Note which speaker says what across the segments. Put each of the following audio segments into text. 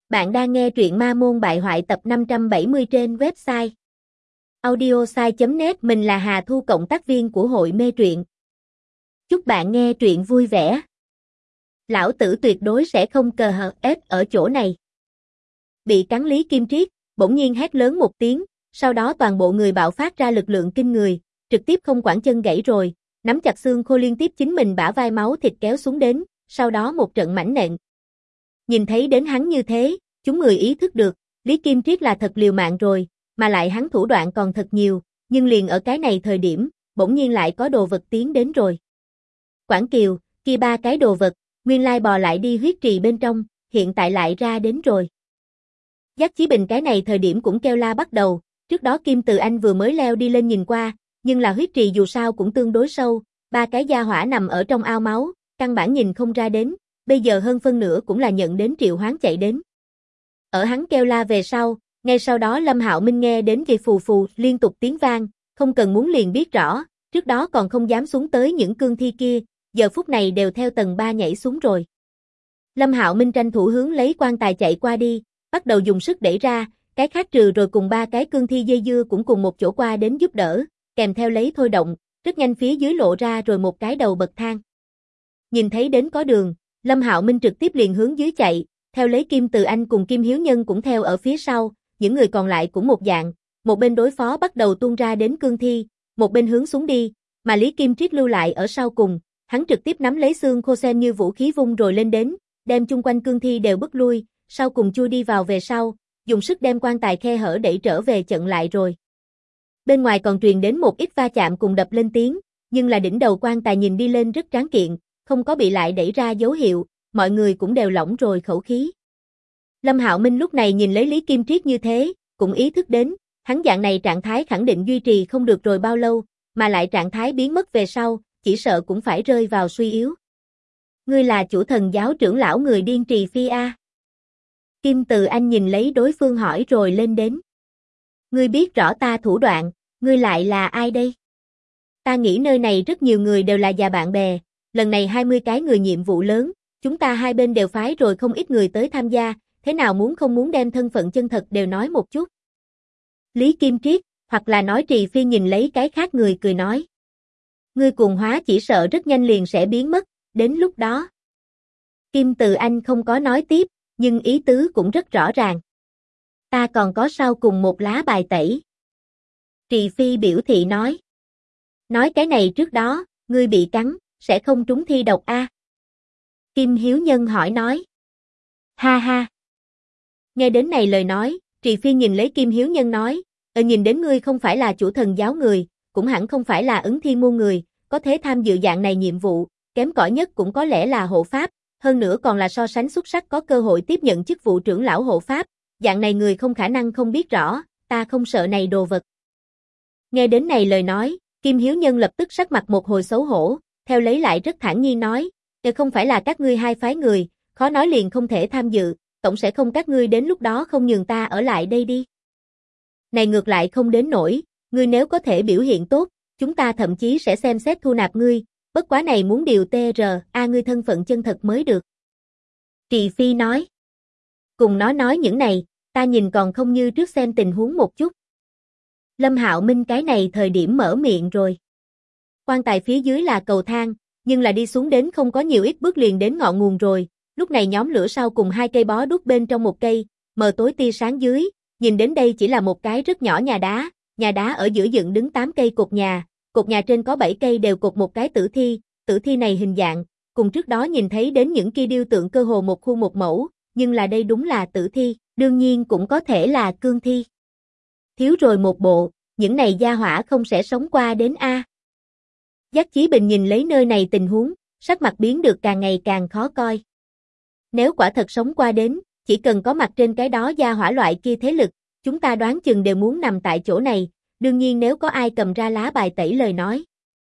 Speaker 1: Bạn đang nghe truyện Ma Môn Bại Hoại tập 570 trên website audiosai.net. Mình là Hà Thu, cộng tác viên của hội mê truyện. Chúc bạn nghe truyện vui vẻ. Lão tử tuyệt đối sẽ không cờ hờ ép ở chỗ này. Bị cắn Lý Kim Triết, bỗng nhiên hét lớn một tiếng, sau đó toàn bộ người bạo phát ra lực lượng kinh người, trực tiếp không quản chân gãy rồi, nắm chặt xương khô liên tiếp chính mình bả vai, máu thịt kéo xuống đến, sau đó một trận mãnh nện. Nhìn thấy đến hắn như thế, chúng người ý thức được, Lý Kim Triết là thật liều mạng rồi, mà lại hắn thủ đoạn còn thật nhiều, nhưng liền ở cái này thời điểm, bỗng nhiên lại có đồ vật tiến đến rồi. Quảng Kiều, kia ba cái đồ vật, nguyên lai bò lại đi huyết trì bên trong, hiện tại lại ra đến rồi. Giác Chí Bình cái này thời điểm cũng kêu la bắt đầu, trước đó Kim Từ Anh vừa mới leo đi lên nhìn qua, nhưng là huyết trì dù sao cũng tương đối sâu, ba cái gia hỏa nằm ở trong ao máu, căn bản nhìn không ra đến, bây giờ hơn phân nửa cũng là nhận đến triệu hoán chạy đến. Ở hắn kêu la về sau, ngay sau đó Lâm Hạo Minh nghe đến kỳ phù phù liên tục tiếng vang, không cần muốn liền biết rõ, trước đó còn không dám xuống tới những cương thi kia, giờ phút này đều theo tầng 3 nhảy xuống rồi. Lâm Hạo Minh tranh thủ hướng lấy quan tài chạy qua đi, bắt đầu dùng sức đẩy ra, cái khác trừ rồi cùng ba cái cương thi dây dưa cũng cùng một chỗ qua đến giúp đỡ, kèm theo lấy thôi động, rất nhanh phía dưới lộ ra rồi một cái đầu bậc thang. Nhìn thấy đến có đường, Lâm Hạo Minh trực tiếp liền hướng dưới chạy, theo lấy Kim Từ Anh cùng Kim Hiếu Nhân cũng theo ở phía sau, những người còn lại cũng một dạng, một bên đối phó bắt đầu tuôn ra đến cương thi, một bên hướng xuống đi, mà Lý Kim Triết lưu lại ở sau cùng, hắn trực tiếp nắm lấy xương khô xem như vũ khí vung rồi lên đến, đem chung quanh cương thi đều bức lui, sau cùng chui đi vào về sau, dùng sức đem quan tài khe hở đẩy trở về chặn lại rồi. Bên ngoài còn truyền đến một ít va chạm cùng đập lên tiếng, nhưng là đỉnh đầu quan tài nhìn đi lên rất tráng kiện, không có bị lại đẩy ra dấu hiệu, mọi người cũng đều lỏng rồi khẩu khí. Lâm Hạo Minh lúc này nhìn lấy Lý Kim Triết như thế, cũng ý thức đến, hắn dạng này trạng thái khẳng định duy trì không được rồi bao lâu, mà lại trạng thái biến mất về sau, chỉ sợ cũng phải rơi vào suy yếu. Ngươi là chủ thần giáo trưởng lão người điên trì phi a? Kim Từ Anh nhìn lấy đối phương hỏi rồi lên đến. Ngươi biết rõ ta thủ đoạn, ngươi lại là ai đây? Ta nghĩ nơi này rất nhiều người đều là già bạn bè, lần này 20 cái người nhiệm vụ lớn, chúng ta hai bên đều phái rồi không ít người tới tham gia, thế nào muốn không muốn đem thân phận chân thật đều nói một chút. Lý Kim Triết, hoặc là nói Trì Phi nhìn lấy cái khác người cười nói. Ngươi cuồng hóa chỉ sợ rất nhanh liền sẽ biến mất, đến lúc đó. Kim Từ Anh không có nói tiếp, nhưng ý tứ cũng rất rõ ràng. Ta còn có sau cùng một lá bài tẩy. Trì Phi biểu thị nói. Nói cái này trước đó, ngươi bị cắn, sẽ không trúng thi độc a? Kim Hiếu Nhân hỏi nói. Ha ha. Nghe đến này lời nói, Trì Phi nhìn lấy Kim Hiếu Nhân nói, nhìn đến ngươi không phải là chủ thần giáo người, cũng hẳn không phải là ứng thiên môn người, có thể tham dự dạng này nhiệm vụ, kém cỏi nhất cũng có lẽ là hộ pháp, hơn nữa còn là so sánh xuất sắc có cơ hội tiếp nhận chức vụ trưởng lão hộ pháp, dạng này người không khả năng không biết rõ, ta không sợ này đồ vật. Nghe đến này lời nói, Kim Hiếu Nhân lập tức sắc mặt một hồi xấu hổ, theo lấy lại rất thản nhiên nói, không phải là các ngươi hai phái người, khó nói liền không thể tham dự, tổng sẽ không các ngươi đến lúc đó không nhường ta ở lại đây đi. Này ngược lại không đến nổi, ngươi nếu có thể biểu hiện tốt, chúng ta thậm chí sẽ xem xét thu nạp ngươi, bất quá này muốn điều TRA ngươi thân phận chân thật mới được. Trì Phi nói. Cùng nó nói những này, ta nhìn còn không như trước xem tình huống một chút. Lâm Hạo Minh cái này thời điểm mở miệng rồi. Quan tài phía dưới là cầu thang, nhưng là đi xuống đến không có nhiều ít bước liền đến ngọn nguồn rồi, lúc này nhóm lửa sau cùng hai cây bó đuốc bên trong một cây, mờ tối tia sáng dưới, nhìn đến đây chỉ là một cái rất nhỏ nhà đá ở giữa dựng đứng 8 cây cột nhà trên có 7 cây đều cột một cái tử thi này hình dạng, cùng trước đó nhìn thấy đến những kia điêu tượng cơ hồ một khu một mẫu, nhưng là đây đúng là tử thi, đương nhiên cũng có thể là cương thi. Thiếu rồi một bộ, những này gia hỏa không sẽ sống qua đến a. Giác Chí Bình nhìn lấy nơi này tình huống, sắc mặt biến được càng ngày càng khó coi. Nếu quả thật sống qua đến, chỉ cần có mặt trên cái đó gia hỏa loại kia thế lực, chúng ta đoán chừng đều muốn nằm tại chỗ này, đương nhiên nếu có ai cầm ra lá bài tẩy lời nói.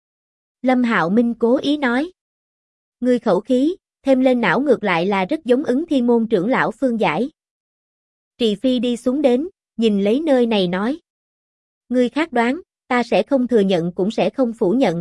Speaker 1: Lâm Hạo Minh cố ý nói. Ngươi khẩu khí, thêm lên não ngược lại là rất giống ứng thiên môn trưởng lão Phương Giải. Trì Phi đi xuống đến, nhìn lấy nơi này nói. Ngươi khác đoán, ta sẽ không thừa nhận cũng sẽ không phủ nhận.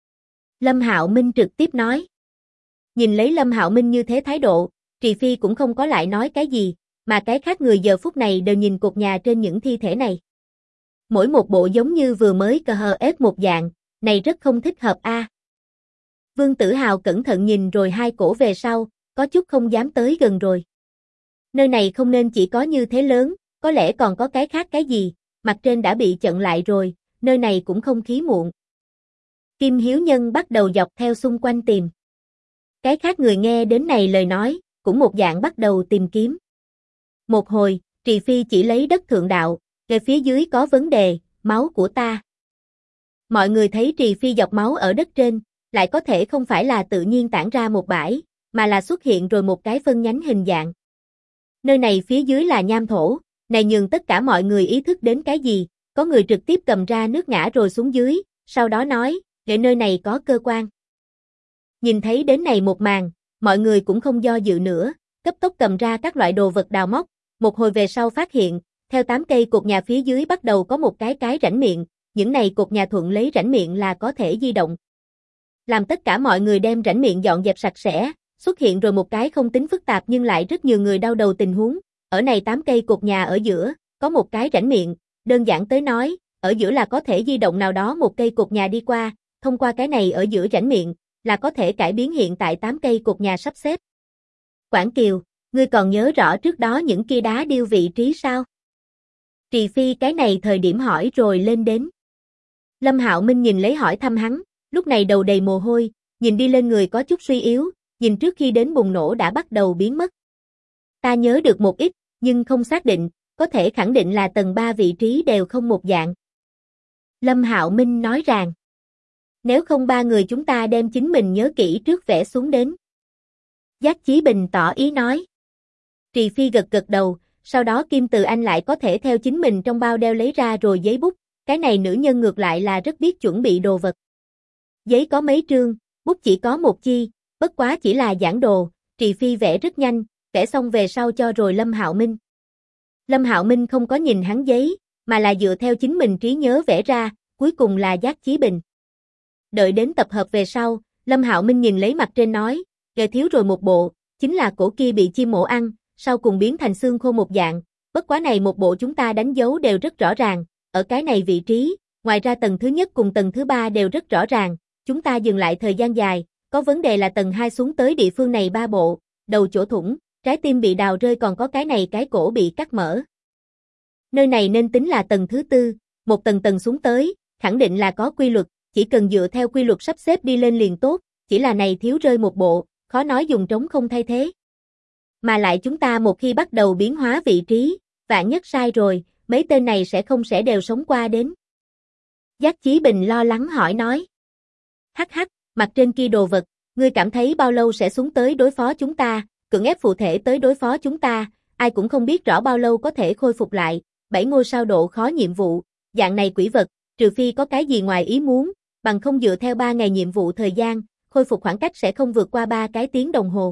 Speaker 1: Lâm Hạo Minh trực tiếp nói. Nhìn lấy Lâm Hạo Minh như thế thái độ, Trì Phi cũng không có lại nói cái gì, mà cái khác người giờ phút này đều nhìn cột nhà trên những thi thể này. Mỗi một bộ giống như vừa mới cờ hờ ép một dạng, này rất không thích hợp a. Vương Tử Hào cẩn thận nhìn rồi hai cổ về sau, có chút không dám tới gần rồi. Nơi này không nên chỉ có như thế lớn, có lẽ còn có cái khác cái gì, mặt trên đã bị chặn lại rồi, nơi này cũng không khí muộn. Kim Hiếu Nhân bắt đầu dọc theo xung quanh tìm. Cái khác người nghe đến này lời nói, cũng một dạng bắt đầu tìm kiếm. Một hồi, Trì Phi chỉ lấy đất thượng đạo, về phía dưới có vấn đề, máu của ta. Mọi người thấy Trì Phi dọc máu ở đất trên, lại có thể không phải là tự nhiên tản ra một bãi, mà là xuất hiện rồi một cái phân nhánh hình dạng. Nơi này phía dưới là nham thổ, này nhường tất cả mọi người ý thức đến cái gì, có người trực tiếp cầm ra nước ngã rồi xuống dưới, sau đó nói, để nơi này có cơ quan. Nhìn thấy đến này một màn, mọi người cũng không do dự nữa, cấp tốc cầm ra các loại đồ vật đào móc, một hồi về sau phát hiện, theo 8 cây cột nhà phía dưới bắt đầu có một cái rãnh miệng, những này cột nhà thuận lấy rãnh miệng là có thể di động. Làm tất cả mọi người đem rãnh miệng dọn dẹp sạch sẽ, xuất hiện rồi một cái không tính phức tạp nhưng lại rất nhiều người đau đầu tình huống, ở này 8 cây cột nhà ở giữa, có một cái rãnh miệng, đơn giản tới nói, ở giữa là có thể di động nào đó một cây cột nhà đi qua, thông qua cái này ở giữa rãnh miệng, là có thể cải biến hiện tại 8 cây cột nhà sắp xếp. Quảng Kiều, ngươi còn nhớ rõ trước đó những kia đá điêu vị trí sao? Trì Phi cái này thời điểm hỏi rồi lên đến. Lâm Hạo Minh nhìn lấy hỏi thăm hắn, lúc này đầu đầy mồ hôi, nhìn đi lên người có chút suy yếu, nhìn trước khi đến bùng nổ đã bắt đầu biến mất. Ta nhớ được một ít, nhưng không xác định, có thể khẳng định là tầng 3 vị trí đều không một dạng. Lâm Hạo Minh nói rằng, nếu không ba người chúng ta đem chính mình nhớ kỹ trước vẽ xuống đến. Giác Chí Bình tỏ ý nói. Trì Phi gật gật đầu, sau đó Kim Từ Anh lại có thể theo chính mình trong bao đeo lấy ra rồi giấy bút, cái này nữ nhân ngược lại là rất biết chuẩn bị đồ vật. Giấy có mấy trương, bút chỉ có một chi, bất quá chỉ là giảng đồ, Trì Phi vẽ rất nhanh, vẽ xong về sau cho rồi Lâm Hạo Minh. Lâm Hạo Minh không có nhìn hắn giấy, mà là dựa theo chính mình trí nhớ vẽ ra, cuối cùng là Giác Chí Bình. Đợi đến tập hợp về sau, Lâm Hạo Minh nhìn lấy mặt trên nói, ghê thiếu rồi một bộ, chính là cổ kia bị chim mổ ăn, sau cùng biến thành xương khô một dạng, bất quá này một bộ chúng ta đánh dấu đều rất rõ ràng, ở cái này vị trí, ngoài ra tầng thứ nhất cùng tầng thứ 3 đều rất rõ ràng, chúng ta dừng lại thời gian dài, có vấn đề là tầng 2 xuống tới địa phương này 3 bộ, đầu chỗ thủng, trái tim bị đào rơi còn có cái này cái cổ bị cắt mở. Nơi này nên tính là tầng thứ 4, một tầng tầng xuống tới, khẳng định là có quy luật, chỉ cần dựa theo quy luật sắp xếp đi lên liền tốt, chỉ là này thiếu rơi một bộ, khó nói dùng trống không thay thế. Mà lại chúng ta một khi bắt đầu biến hóa vị trí, vạn nhất sai rồi, mấy tên này sẽ đều sống qua đến. Giác Chí Bình lo lắng hỏi nói. Hắc hắc, mặt trên kia đồ vật, ngươi cảm thấy bao lâu sẽ xuống tới đối phó chúng ta, cưỡng ép phụ thể tới đối phó chúng ta, ai cũng không biết rõ bao lâu có thể khôi phục lại, 7 ngôi sao độ khó nhiệm vụ, dạng này quỷ vật, trừ phi có cái gì ngoài ý muốn, bằng không dựa theo 3 ngày nhiệm vụ thời gian, khôi phục khoảng cách sẽ không vượt qua 3 cái tiếng đồng hồ.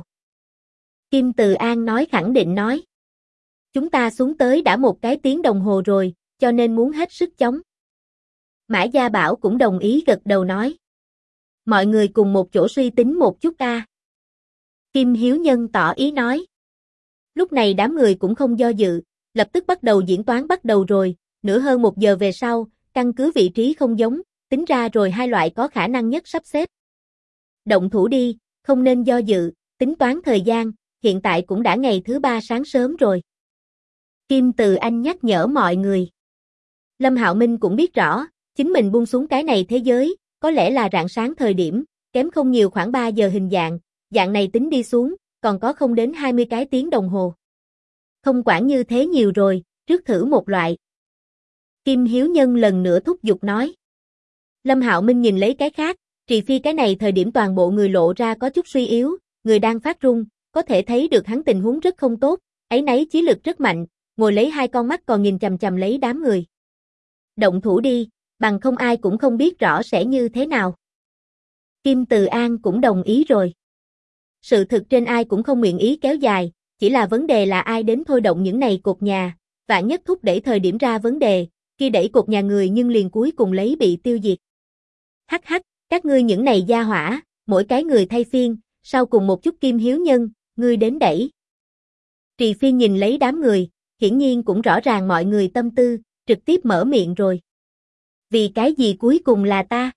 Speaker 1: Kim Từ An nói khẳng định nói. Chúng ta xuống tới đã 1 cái tiếng đồng hồ rồi, cho nên muốn hết sức chống. Mã Gia Bảo cũng đồng ý gật đầu nói. Mọi người cùng một chỗ suy tính một chút a. Kim Hiếu Nhân tỏ ý nói. Lúc này đám người cũng không do dự, lập tức bắt đầu diễn toán bắt đầu rồi, nửa hơn 1 giờ về sau, căn cứ vị trí không giống, tính ra rồi 2 loại có khả năng nhất sắp xếp. Động thủ đi, không nên do dự, tính toán thời gian, hiện tại cũng đã ngày thứ 3 sáng sớm rồi. Kim Từ Anh nhắc nhở mọi người. Lâm Hạo Minh cũng biết rõ, chính mình buông xuống cái này thế giới, có lẽ là rạng sáng thời điểm, kém không nhiều khoảng 3 giờ hình dạng này tính đi xuống, còn có không đến 20 cái tiếng đồng hồ. Không quản như thế nhiều rồi, trước thử một loại. Kim Hiếu Nhân lần nữa thúc giục nói. Lâm Hạo Minh nhìn lấy cái khác, Trì Phi cái này thời điểm toàn bộ người lộ ra có chút suy yếu, người đang phát run, có thể thấy được hắn tình huống rất không tốt, ấy nấy chí lực rất mạnh, ngồi lấy 2 con mắt còn nhìn chằm chằm lấy đám người. Động thủ đi, bằng không ai cũng không biết rõ sẽ như thế nào. Kim Từ An cũng đồng ý rồi. Sự thực trên ai cũng không nguyện ý kéo dài, chỉ là vấn đề là ai đến thôi động những này cột nhà, vạn nhất thúc đẩy thời điểm ra vấn đề, khi đẩy cột nhà người nhưng liền cuối cùng lấy bị tiêu diệt. Hắc hắc, các ngươi những này gia hỏa, mỗi cái người thay phiên, sau cùng một chút Kim Hiếu Nhân, ngươi đến đẩy. Trì Phi nhìn lấy đám người, hiển nhiên cũng rõ ràng mọi người tâm tư, trực tiếp mở miệng rồi. Vì cái gì cuối cùng là ta?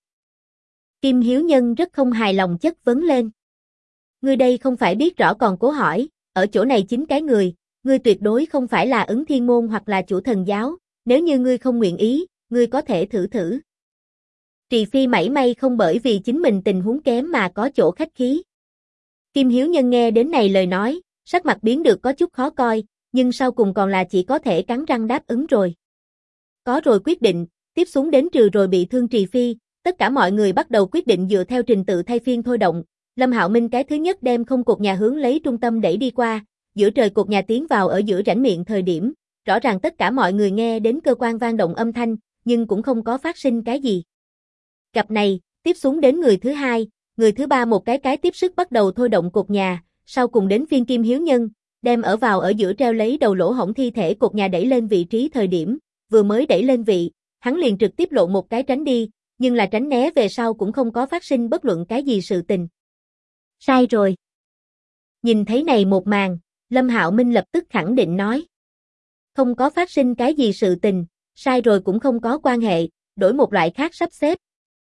Speaker 1: Kim Hiếu Nhân rất không hài lòng chất vấn lên. Ngươi đây không phải biết rõ còn cố hỏi, ở chỗ này 9 cái người, ngươi tuyệt đối không phải là Ứng Thiên Môn hoặc là chủ thần giáo, nếu như ngươi không nguyện ý, ngươi có thể thử thử. Trì Phi mảy may không bởi vì chính mình tình huống kém mà có chỗ khách khí. Kim Hiếu Nhân nghe đến này lời nói, sắc mặt biến được có chút khó coi, nhưng sau cùng còn là chỉ có thể cắn răng đáp ứng rồi. Có rồi quyết định, tiếp xuống đến trừ rồi bị thương Trì Phi, tất cả mọi người bắt đầu quyết định dựa theo trình tự thay phiên thôi động. Lâm Hạo Minh cái thứ nhất đem không cột nhà hướng lấy trung tâm đẩy đi qua, giữa trời cột nhà tiến vào ở giữa rãnh miệng thời điểm, rõ ràng tất cả mọi người nghe đến cơ quan vang động âm thanh, nhưng cũng không có phát sinh cái gì. Cặp này, tiếp xuống đến người thứ hai, người thứ ba một cái tiếp sức bắt đầu thôi động cột nhà, sau cùng đến phiên Kim Hiếu Nhân, đem ở vào ở giữa treo lấy đầu lỗ hổng thi thể cột nhà đẩy lên vị trí thời điểm, vừa mới đẩy lên vị, hắn liền trực tiếp lộ một cái tránh đi, nhưng là tránh né về sau cũng không có phát sinh bất luận cái gì sự tình. Sai rồi. Nhìn thấy này một màn, Lâm Hạo Minh lập tức khẳng định nói. Không có phát sinh cái gì sự tình, sai rồi cũng không có quan hệ, đổi một loại khác sắp xếp.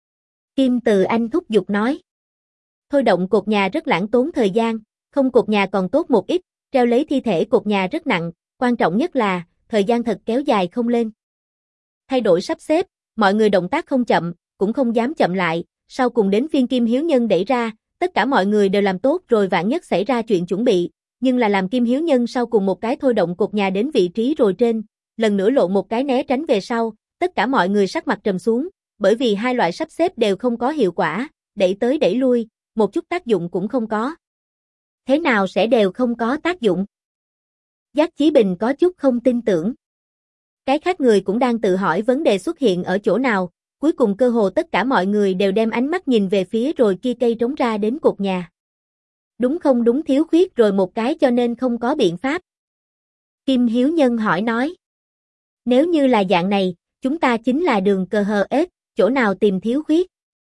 Speaker 1: Kim Từ Anh thúc giục nói. Thôi động cột nhà rất lãng tốn thời gian, không cột nhà còn tốt một ít, treo lấy thi thể cột nhà rất nặng, quan trọng nhất là, thời gian thật kéo dài không lên. Thay đổi sắp xếp, mọi người động tác không chậm, cũng không dám chậm lại, sau cùng đến phiên Kim Hiếu Nhân đẩy ra, tất cả mọi người đều làm tốt rồi vạn nhất xảy ra chuyện chuẩn bị, nhưng là làm Kim Hiếu Nhân sau cùng một cái thôi động cột nhà đến vị trí rồi trên, lần nữa lộ một cái né tránh về sau, tất cả mọi người sắc mặt trầm xuống, bởi vì hai loại sắp xếp đều không có hiệu quả, đẩy tới đẩy lui, một chút tác dụng cũng không có. Thế nào sẽ đều không có tác dụng? Giác Chí Bình có chút không tin tưởng. Cái khác người cũng đang tự hỏi vấn đề xuất hiện ở chỗ nào, cuối cùng cơ hồ tất cả mọi người đều đem ánh mắt nhìn về phía rồi kia cây trống ra đến cột nhà. Đúng không đúng thiếu khuyết rồi một cái cho nên không có biện pháp. Kim Hiếu Nhân hỏi nói. Nếu như là dạng này, chúng ta chính là đường cờ hờ ết, chỗ nào tìm thiếu khuyết?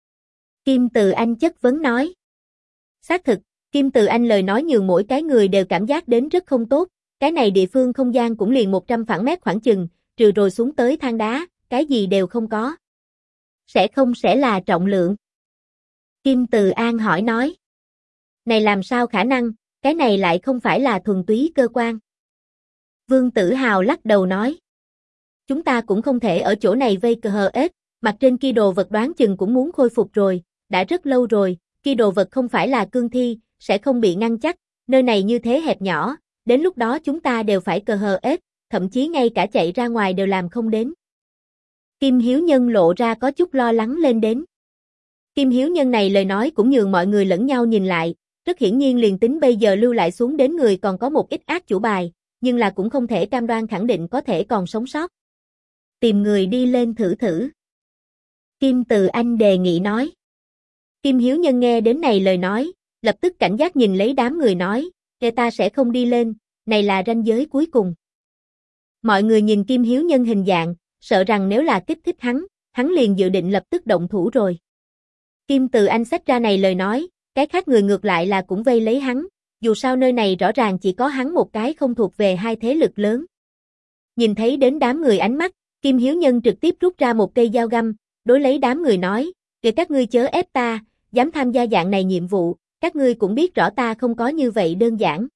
Speaker 1: Kim Từ Anh chất vấn nói. Xác thực, Kim Từ Anh lời nói nhường mỗi cái người đều cảm giác đến rất không tốt, cái này địa phương không gian cũng liền 100 phẳng mét khoảng chừng, trừ rồi xuống tới than đá, cái gì đều không có. Sẽ không sẽ là trọng lượng? Kim Từ An hỏi nói. Này làm sao khả năng, cái này lại không phải là thuần túy cơ quan. Vương Tử Hào lắc đầu nói. Chúng ta cũng không thể ở chỗ này vây cờ hờ ết, mặt trên kia đồ vật đoán chừng cũng muốn khôi phục rồi, đã rất lâu rồi, kia đồ vật không phải là cương thi, sẽ không bị ngăn chắc, nơi này như thế hẹp nhỏ, đến lúc đó chúng ta đều phải cờ hờ ết, thậm chí ngay cả chạy ra ngoài đều làm không đến. Kim Hiếu Nhân lộ ra có chút lo lắng lên đến. Kim Hiếu Nhân này lời nói cũng nhường mọi người lẫn nhau nhìn lại, rất hiển nhiên liền tính bây giờ lưu lại xuống đến người còn có một ít ác chủ bài, nhưng là cũng không thể cam đoan khẳng định có thể còn sống sót. Tìm người đi lên thử thử. Kim Từ Anh đề nghị nói. Kim Hiếu Nhân nghe đến này lời nói, lập tức cảnh giác nhìn lấy đám người nói, ta sẽ không đi lên, này là ranh giới cuối cùng. Mọi người nhìn Kim Hiếu Nhân hình dạng, sợ rằng nếu là kích thích hắn liền dự định lập tức động thủ rồi. Kim Từ Anh xách ra này lời nói, cái khác người ngược lại là cũng vây lấy hắn, dù sao nơi này rõ ràng chỉ có hắn một cái không thuộc về hai thế lực lớn. Nhìn thấy đến đám người ánh mắt, Kim Hiếu Nhân trực tiếp rút ra một cây dao găm, đối lấy đám người nói, kìa các ngươi chớ ép ta, dám tham gia dạng này nhiệm vụ, các ngươi cũng biết rõ ta không có như vậy đơn giản.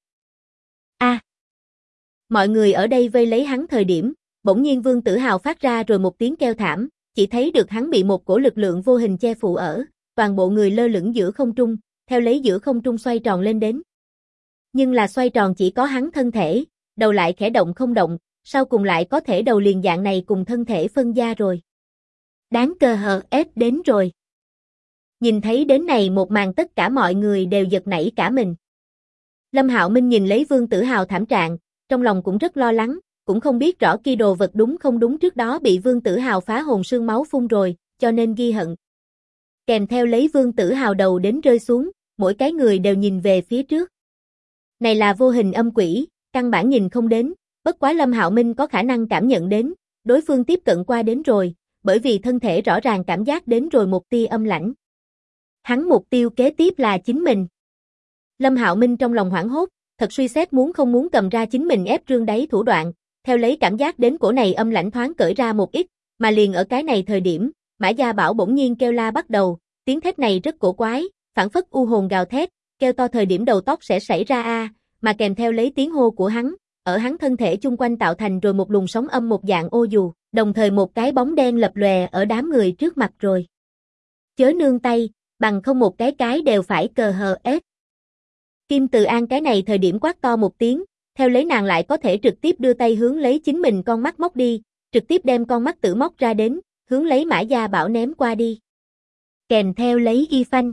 Speaker 1: Mọi người ở đây vây lấy hắn thời điểm, bỗng nhiên Vương Tử Hào phát ra rồi một tiếng kêu thảm, chỉ thấy được hắn bị một cổ lực lượng vô hình che phủ ở, toàn bộ người lơ lửng giữa không trung, theo lấy giữa không trung xoay tròn lên đến. Nhưng là xoay tròn chỉ có hắn thân thể, đầu lại khẽ động không động, sau cùng lại có thể đầu liền dạng này cùng thân thể phân gia rồi. Đáng cờ hờ ép đến rồi. Nhìn thấy đến này một màn tất cả mọi người đều giật nảy cả mình. Lâm Hạo Minh nhìn lấy Vương Tử Hào thảm trạng, trong lòng cũng rất lo lắng, cũng không biết rõ kia đồ vật đúng không đúng trước đó bị Vương Tử Hào phá hồn xương máu phun rồi, cho nên ghi hận. Kèm theo lấy Vương Tử Hào đầu đến rơi xuống, mỗi cái người đều nhìn về phía trước. Này là vô hình âm quỷ, căn bản nhìn không đến, bất quá Lâm Hạo Minh có khả năng cảm nhận đến, đối phương tiếp cận qua đến rồi, bởi vì thân thể rõ ràng cảm giác đến rồi một tia âm lãnh. Hắn mục tiêu kế tiếp là chính mình. Lâm Hạo Minh trong lòng hoảng hốt, thật suy xét muốn không muốn cầm ra chính mình ép trương đáy thủ đoạn, theo lấy cảm giác đến cổ này âm lãnh thoáng cởi ra một ít, mà liền ở cái này thời điểm, Mã Gia Bảo bỗng nhiên kêu la bắt đầu, tiếng thét này rất cổ quái, phảng phất u hồn gào thét, kêu to thời điểm đầu tóc sẽ xảy ra a, mà kèm theo lấy tiếng hô của hắn, ở hắn thân thể chung quanh tạo thành rồi một luồng sóng âm một dạng ô dù, đồng thời một cái bóng đen lập lòe ở đám người trước mặt rồi. Chớ nương tay, bằng không một cái đều phải cờ hờ ép. Kim Từ An cái này thời điểm quát to một tiếng, theo lấy nàng lại có thể trực tiếp đưa tay hướng lấy chính mình con mắt móc đi, trực tiếp đem con mắt tử móc ra đến, hướng lấy Mã Gia Bảo ném qua đi. Kèm theo lấy y phanh.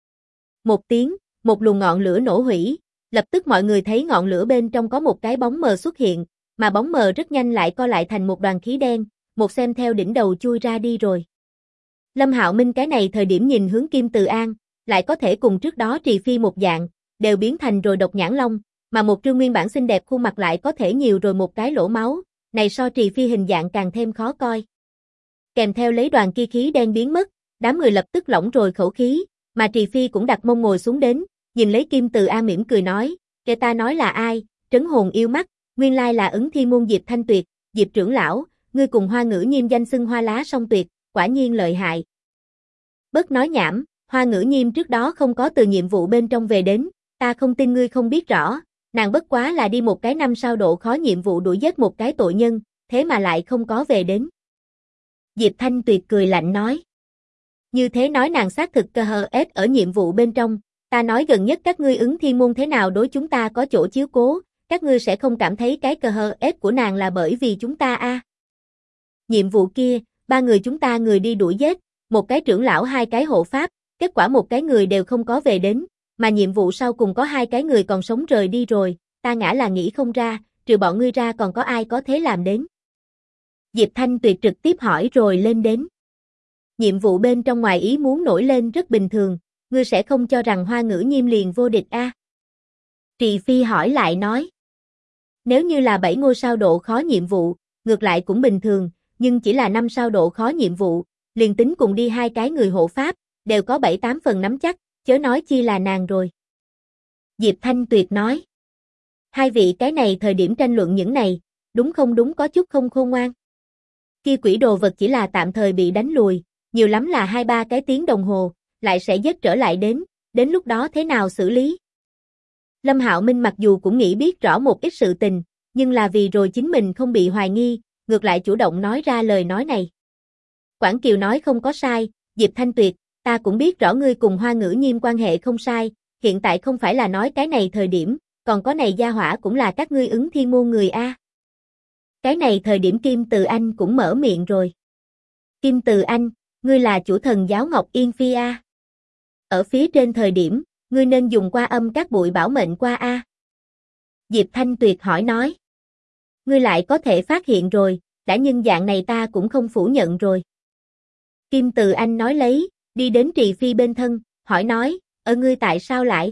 Speaker 1: Một tiếng, một luồng ngọn lửa nổ hủy, lập tức mọi người thấy ngọn lửa bên trong có một cái bóng mờ xuất hiện, mà bóng mờ rất nhanh lại co lại thành một đoàn khí đen, một xem theo đỉnh đầu chui ra đi rồi. Lâm Hạo Minh cái này thời điểm nhìn hướng Kim Từ An, lại có thể cùng trước đó Trì Phi một dạng, đều biến thành rồi độc nhãn long, mà một trương nguyên bản xinh đẹp khuôn mặt lại có thể nhiều rồi một cái lỗ máu, này so Trì Phi hình dạng càng thêm khó coi. Kèm theo lấy đoàn kia khí đen biến mất, đám người lập tức lỏng rồi khẩu khí, mà Trì Phi cũng đặt mông ngồi xuống đến, nhìn lấy Kim Từ An mỉm cười nói, kẻ ta nói là ai, trấn hồn yêu mắt, nguyên lai là Ứng Thiên môn Diệp Thanh Tuyệt, Diệp trưởng lão, ngươi cùng Hoa Ngữ Nhiêm danh xưng Hoa Lá song tuyệt, quả nhiên lợi hại. Bớt nói nhảm, Hoa Ngữ Nhiêm trước đó không có từ nhiệm vụ bên trong về đến, ta không tin ngươi không biết rõ, nàng bất quá là đi một cái 5 sao độ khó nhiệm vụ đuổi giết một cái tội nhân, thế mà lại không có về đến. Diệp Thanh Tuyệt cười lạnh nói. Như thế nói nàng xác thực KHS ở nhiệm vụ bên trong, ta nói gần nhất các ngươi Ứng Thiên môn thế nào đối chúng ta có chỗ chiếu cố, các ngươi sẽ không cảm thấy cái KHS của nàng là bởi vì chúng ta a. Nhiệm vụ kia, 3 người chúng ta người đi đuổi giết, một cái trưởng lão 2 cái hộ pháp, kết quả một cái người đều không có về đến, mà nhiệm vụ sau cùng có 2 cái người còn sống rời đi rồi, ta ngã là nghĩ không ra, trừ bọn ngươi ra còn có ai có thế làm đến. Diệp Thanh Tuyệt trực tiếp hỏi rồi lên đến. Nhiệm vụ bên trong ngoài ý muốn nổi lên rất bình thường, ngươi sẽ không cho rằng Hoa Ngữ Nhiêm liền vô địch a? Trì Phi hỏi lại nói. Nếu như là 7 ngôi sao độ khó nhiệm vụ, ngược lại cũng bình thường, nhưng chỉ là 5 sao độ khó nhiệm vụ, liền tính cùng đi 2 cái người hộ pháp, đều có 7-8 phần nắm chắc, chớ nói chi là nàng rồi. Diệp Thanh Tuyệt nói. Hai vị cái này thời điểm tranh luận những này, đúng không đúng có chút không khôn ngoan. Kia quỷ đồ vật chỉ là tạm thời bị đánh lùi, nhiều lắm là 2-3 cái tiếng đồng hồ, lại sẽ giết trở lại đến lúc đó thế nào xử lý? Lâm Hạo Minh mặc dù cũng nghĩ biết rõ một ít sự tình, nhưng là vì rồi chính mình không bị hoài nghi, ngược lại chủ động nói ra lời nói này. Quảng Kiều nói không có sai, Diệp Thanh Tuyệt, ta cũng biết rõ ngươi cùng Hoa Ngữ Nhiêm quan hệ không sai, hiện tại không phải là nói cái này thời điểm, còn có này gia hỏa cũng là các ngươi Ứng Thiên môn người a. Cái này thời điểm Kim Từ Anh cũng mở miệng rồi. Kim Từ Anh, ngươi là chủ thần giáo Ngọc Yên Phi a. Ở phía trên thời điểm, ngươi nên dùng qua âm các bụi bảo mệnh qua a. Diệp Thanh Tuyệt hỏi nói. Ngươi lại có thể phát hiện rồi, đã nhân dạng này ta cũng không phủ nhận rồi. Kim Từ Anh nói lấy, đi đến Trì Phi bên thân, hỏi nói, ngươi tại sao lại?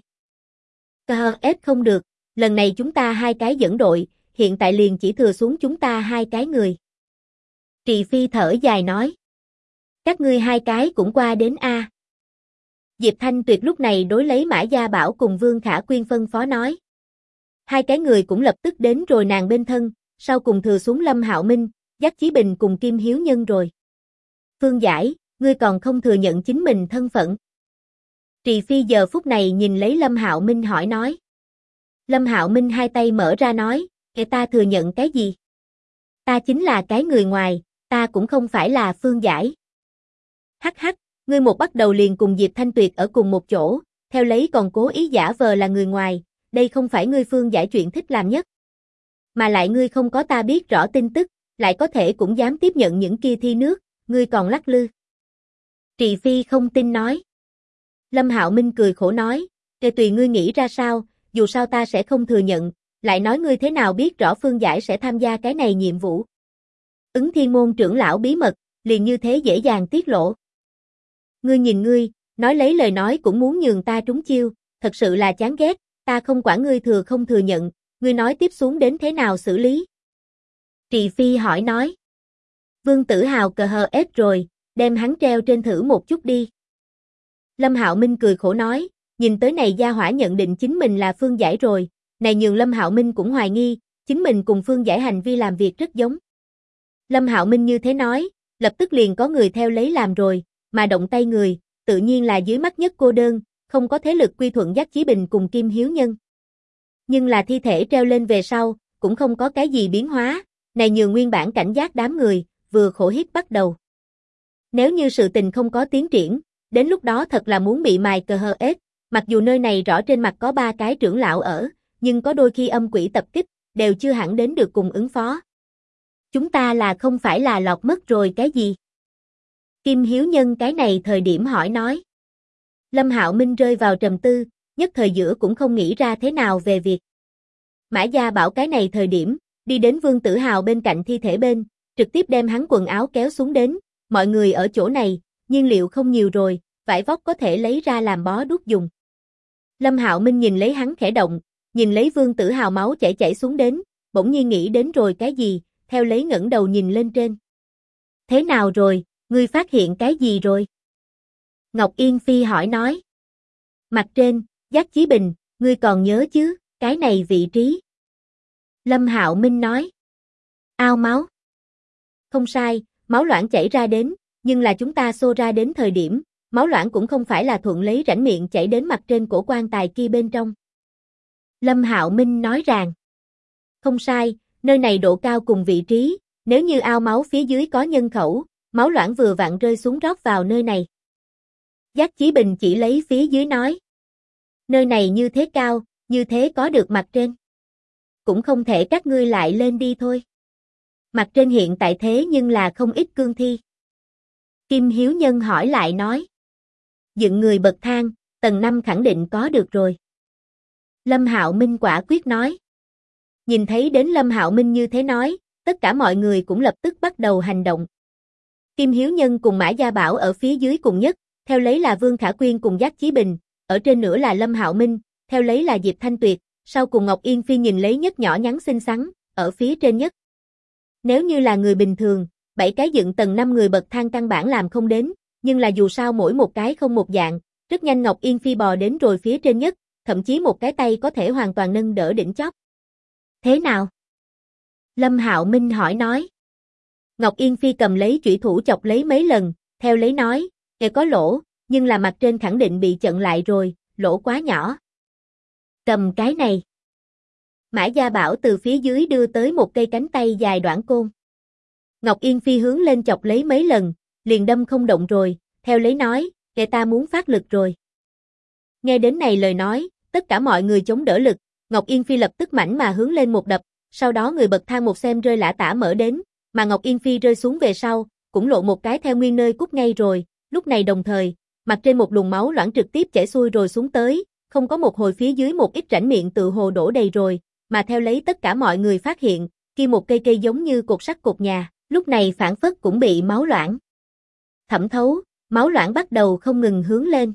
Speaker 1: KHS không được, lần này chúng ta 2 cái dẫn đội, hiện tại liền chỉ thừa xuống chúng ta 2 cái người. Trì Phi thở dài nói. Các ngươi 2 cái cũng qua đến a. Diệp Thanh Tuyệt lúc này đối lấy Mã Gia Bảo cùng Vương Khả Quyên phân phó nói. 2 cái người cũng lập tức đến rồi nàng bên thân, sau cùng thừa xuống Lâm Hạo Minh, Dắt Chí Bình cùng Kim Hiếu Nhân rồi. Phương Giải, ngươi còn không thừa nhận chính mình thân phận. Trì Phi giờ phút này nhìn lấy Lâm Hạo Minh hỏi nói. Lâm Hạo Minh 2 tay mở ra nói, ta thừa nhận cái gì? Ta chính là cái người ngoài, ta cũng không phải là Phương Giải. Hắc hắc, ngươi một bắt đầu liền cùng Diệp Thanh Tuyệt ở cùng một chỗ, theo lấy còn cố ý giả vờ là người ngoài, đây không phải ngươi Phương Giải chuyện thích làm nhất. Mà lại ngươi không có ta biết rõ tin tức, lại có thể cũng dám tiếp nhận những kia thi nước, ngươi còn lắc lư. Trì Phi không tin nói. Lâm Hạo Minh cười khổ nói, tùy ngươi nghĩ ra sao, dù sao ta sẽ không thừa nhận, lại nói ngươi thế nào biết rõ Phương Giải sẽ tham gia cái này nhiệm vụ. Ứng Thiên môn trưởng lão bí mật, liền như thế dễ dàng tiết lộ. Ngươi nhìn ngươi, nói lấy lời nói cũng muốn nhường ta trúng chiêu, thật sự là chán ghét, ta không quản ngươi thừa không thừa nhận, ngươi nói tiếp xuống đến thế nào xử lý. Trì Phi hỏi nói. Vương Tử Hào KHS rồi, đem hắn treo trên thử một chút đi. Lâm Hạo Minh cười khổ nói, nhìn tới này gia hỏa nhận định chính mình là Phương Giải rồi, Này nhường Lâm Hạo Minh cũng hoài nghi, chính mình cùng Phương Giải hành vi làm việc rất giống. Lâm Hạo Minh như thế nói, lập tức liền có người theo lấy làm rồi, mà động tay người, tự nhiên là dưới mắt nhất cô đơn, không có thế lực quy thuận Giác Chí Bình cùng Kim Hiếu Nhân. Nhưng là thi thể treo lên về sau, cũng không có cái gì biến hóa, này nhường nguyên bản cảnh giác đám người, vừa khổ hiếp bắt đầu. Nếu như sự tình không có tiến triển, đến lúc đó thật là muốn bị mài cờ hờ ết, mặc dù nơi này rõ trên mặt có 3 cái trưởng lão ở, nhưng có đôi khi âm quỷ tập kích, đều chưa hẳn đến được cùng ứng phó. Chúng ta là không phải là lọt mất rồi cái gì? Kim Hiếu Nhân cái này thời điểm hỏi nói. Lâm Hạo Minh rơi vào trầm tư, nhất thời giữa cũng không nghĩ ra thế nào về việc. Mã Gia Bảo cái này thời điểm, đi đến Vương Tử Hào bên cạnh thi thể bên, trực tiếp đem hắn quần áo kéo xuống đến, mọi người ở chỗ này, nhiên liệu không nhiều rồi, vải vóc có thể lấy ra làm bó đuốc dùng. Lâm Hạo Minh nhìn lấy hắn khẽ động, nhìn lấy Vương Tử Hào máu chảy xuống đến, bỗng nhiên nghĩ đến rồi cái gì, theo lấy ngẩng đầu nhìn lên trên. Thế nào rồi, ngươi phát hiện cái gì rồi? Ngọc Yên Phi hỏi nói. Mặt trên, Giác Chí Bình, ngươi còn nhớ chứ, cái này vị trí. Lâm Hạo Minh nói. Ao máu. Không sai, máu loãng chảy ra đến, nhưng là chúng ta xô ra đến thời điểm, máu loãng cũng không phải là thuận lấy rãnh miệng chảy đến mặt trên cổ quan tài kia bên trong. Lâm Hạo Minh nói rằng. Không sai, nơi này độ cao cùng vị trí, nếu như ao máu phía dưới có nhân khẩu, máu loãng vừa vặn rơi xuống rót vào nơi này. Giác Chí Bình chỉ lấy phía dưới nói. Nơi này như thế cao, như thế có được mặt trên. Cũng không thể các ngươi lại lên đi thôi. Mặt trên hiện tại thế nhưng là không ít cương thi. Kim Hiếu Nhân hỏi lại nói. Dựng người bậc thang, tầng 5 khẳng định có được rồi. Lâm Hạo Minh quả quyết nói. Nhìn thấy đến Lâm Hạo Minh như thế nói, tất cả mọi người cũng lập tức bắt đầu hành động. Kim Hiếu Nhân cùng Mã Gia Bảo ở phía dưới cùng nhất, theo lấy là Vương Khả Quyên cùng Giác Chí Bình, ở trên nữa là Lâm Hạo Minh, theo lấy là Diệp Thanh Tuyệt, sau cùng Ngọc Yên Phi nhìn lấy nhất nhỏ nhắn xinh xắn, ở phía trên nhất. Nếu như là người bình thường, 7 cái dựng tầng 5 người bậc thang căn bản làm không đến, nhưng là dù sao mỗi một cái không một dạng, rất nhanh Ngọc Yên Phi bò đến rồi phía trên nhất, thậm chí một cái tay có thể hoàn toàn nâng đỡ đỉnh chóp. Thế nào? Lâm Hạo Minh hỏi nói. Ngọc Yên Phi cầm lấy chủy thủ chọc lấy mấy lần, theo lấy nói, nghe có lỗ, nhưng là mặt trên khẳng định bị chặn lại rồi, lỗ quá nhỏ. Cầm cái này. Mã Gia Bảo từ phía dưới đưa tới một cây cánh tay dài đoạn côn. Ngọc Yên Phi hướng lên chọc lấy mấy lần, liền đâm không động rồi, theo lấy nói, kẻ ta muốn phát lực rồi. Nghe đến này lời nói, tất cả mọi người chống đỡ lực, Ngọc Yên Phi lập tức mảnh mà hướng lên một đập, sau đó người bậc thang một xem rơi lả tả mở đến, mà Ngọc Yên Phi rơi xuống về sau, cũng lộ một cái theo nguyên nơi cút ngay rồi, lúc này đồng thời, mặt trên một luồng máu loãng trực tiếp chảy xuôi rồi xuống tới, không có một hồi phía dưới một ít rãnh miệng tự hồ đổ đầy rồi, mà theo lấy tất cả mọi người phát hiện, kia một cây giống như cột sắt cột nhà, lúc này phản phất cũng bị máu loãng thẩm thấu, máu loãng bắt đầu không ngừng hướng lên.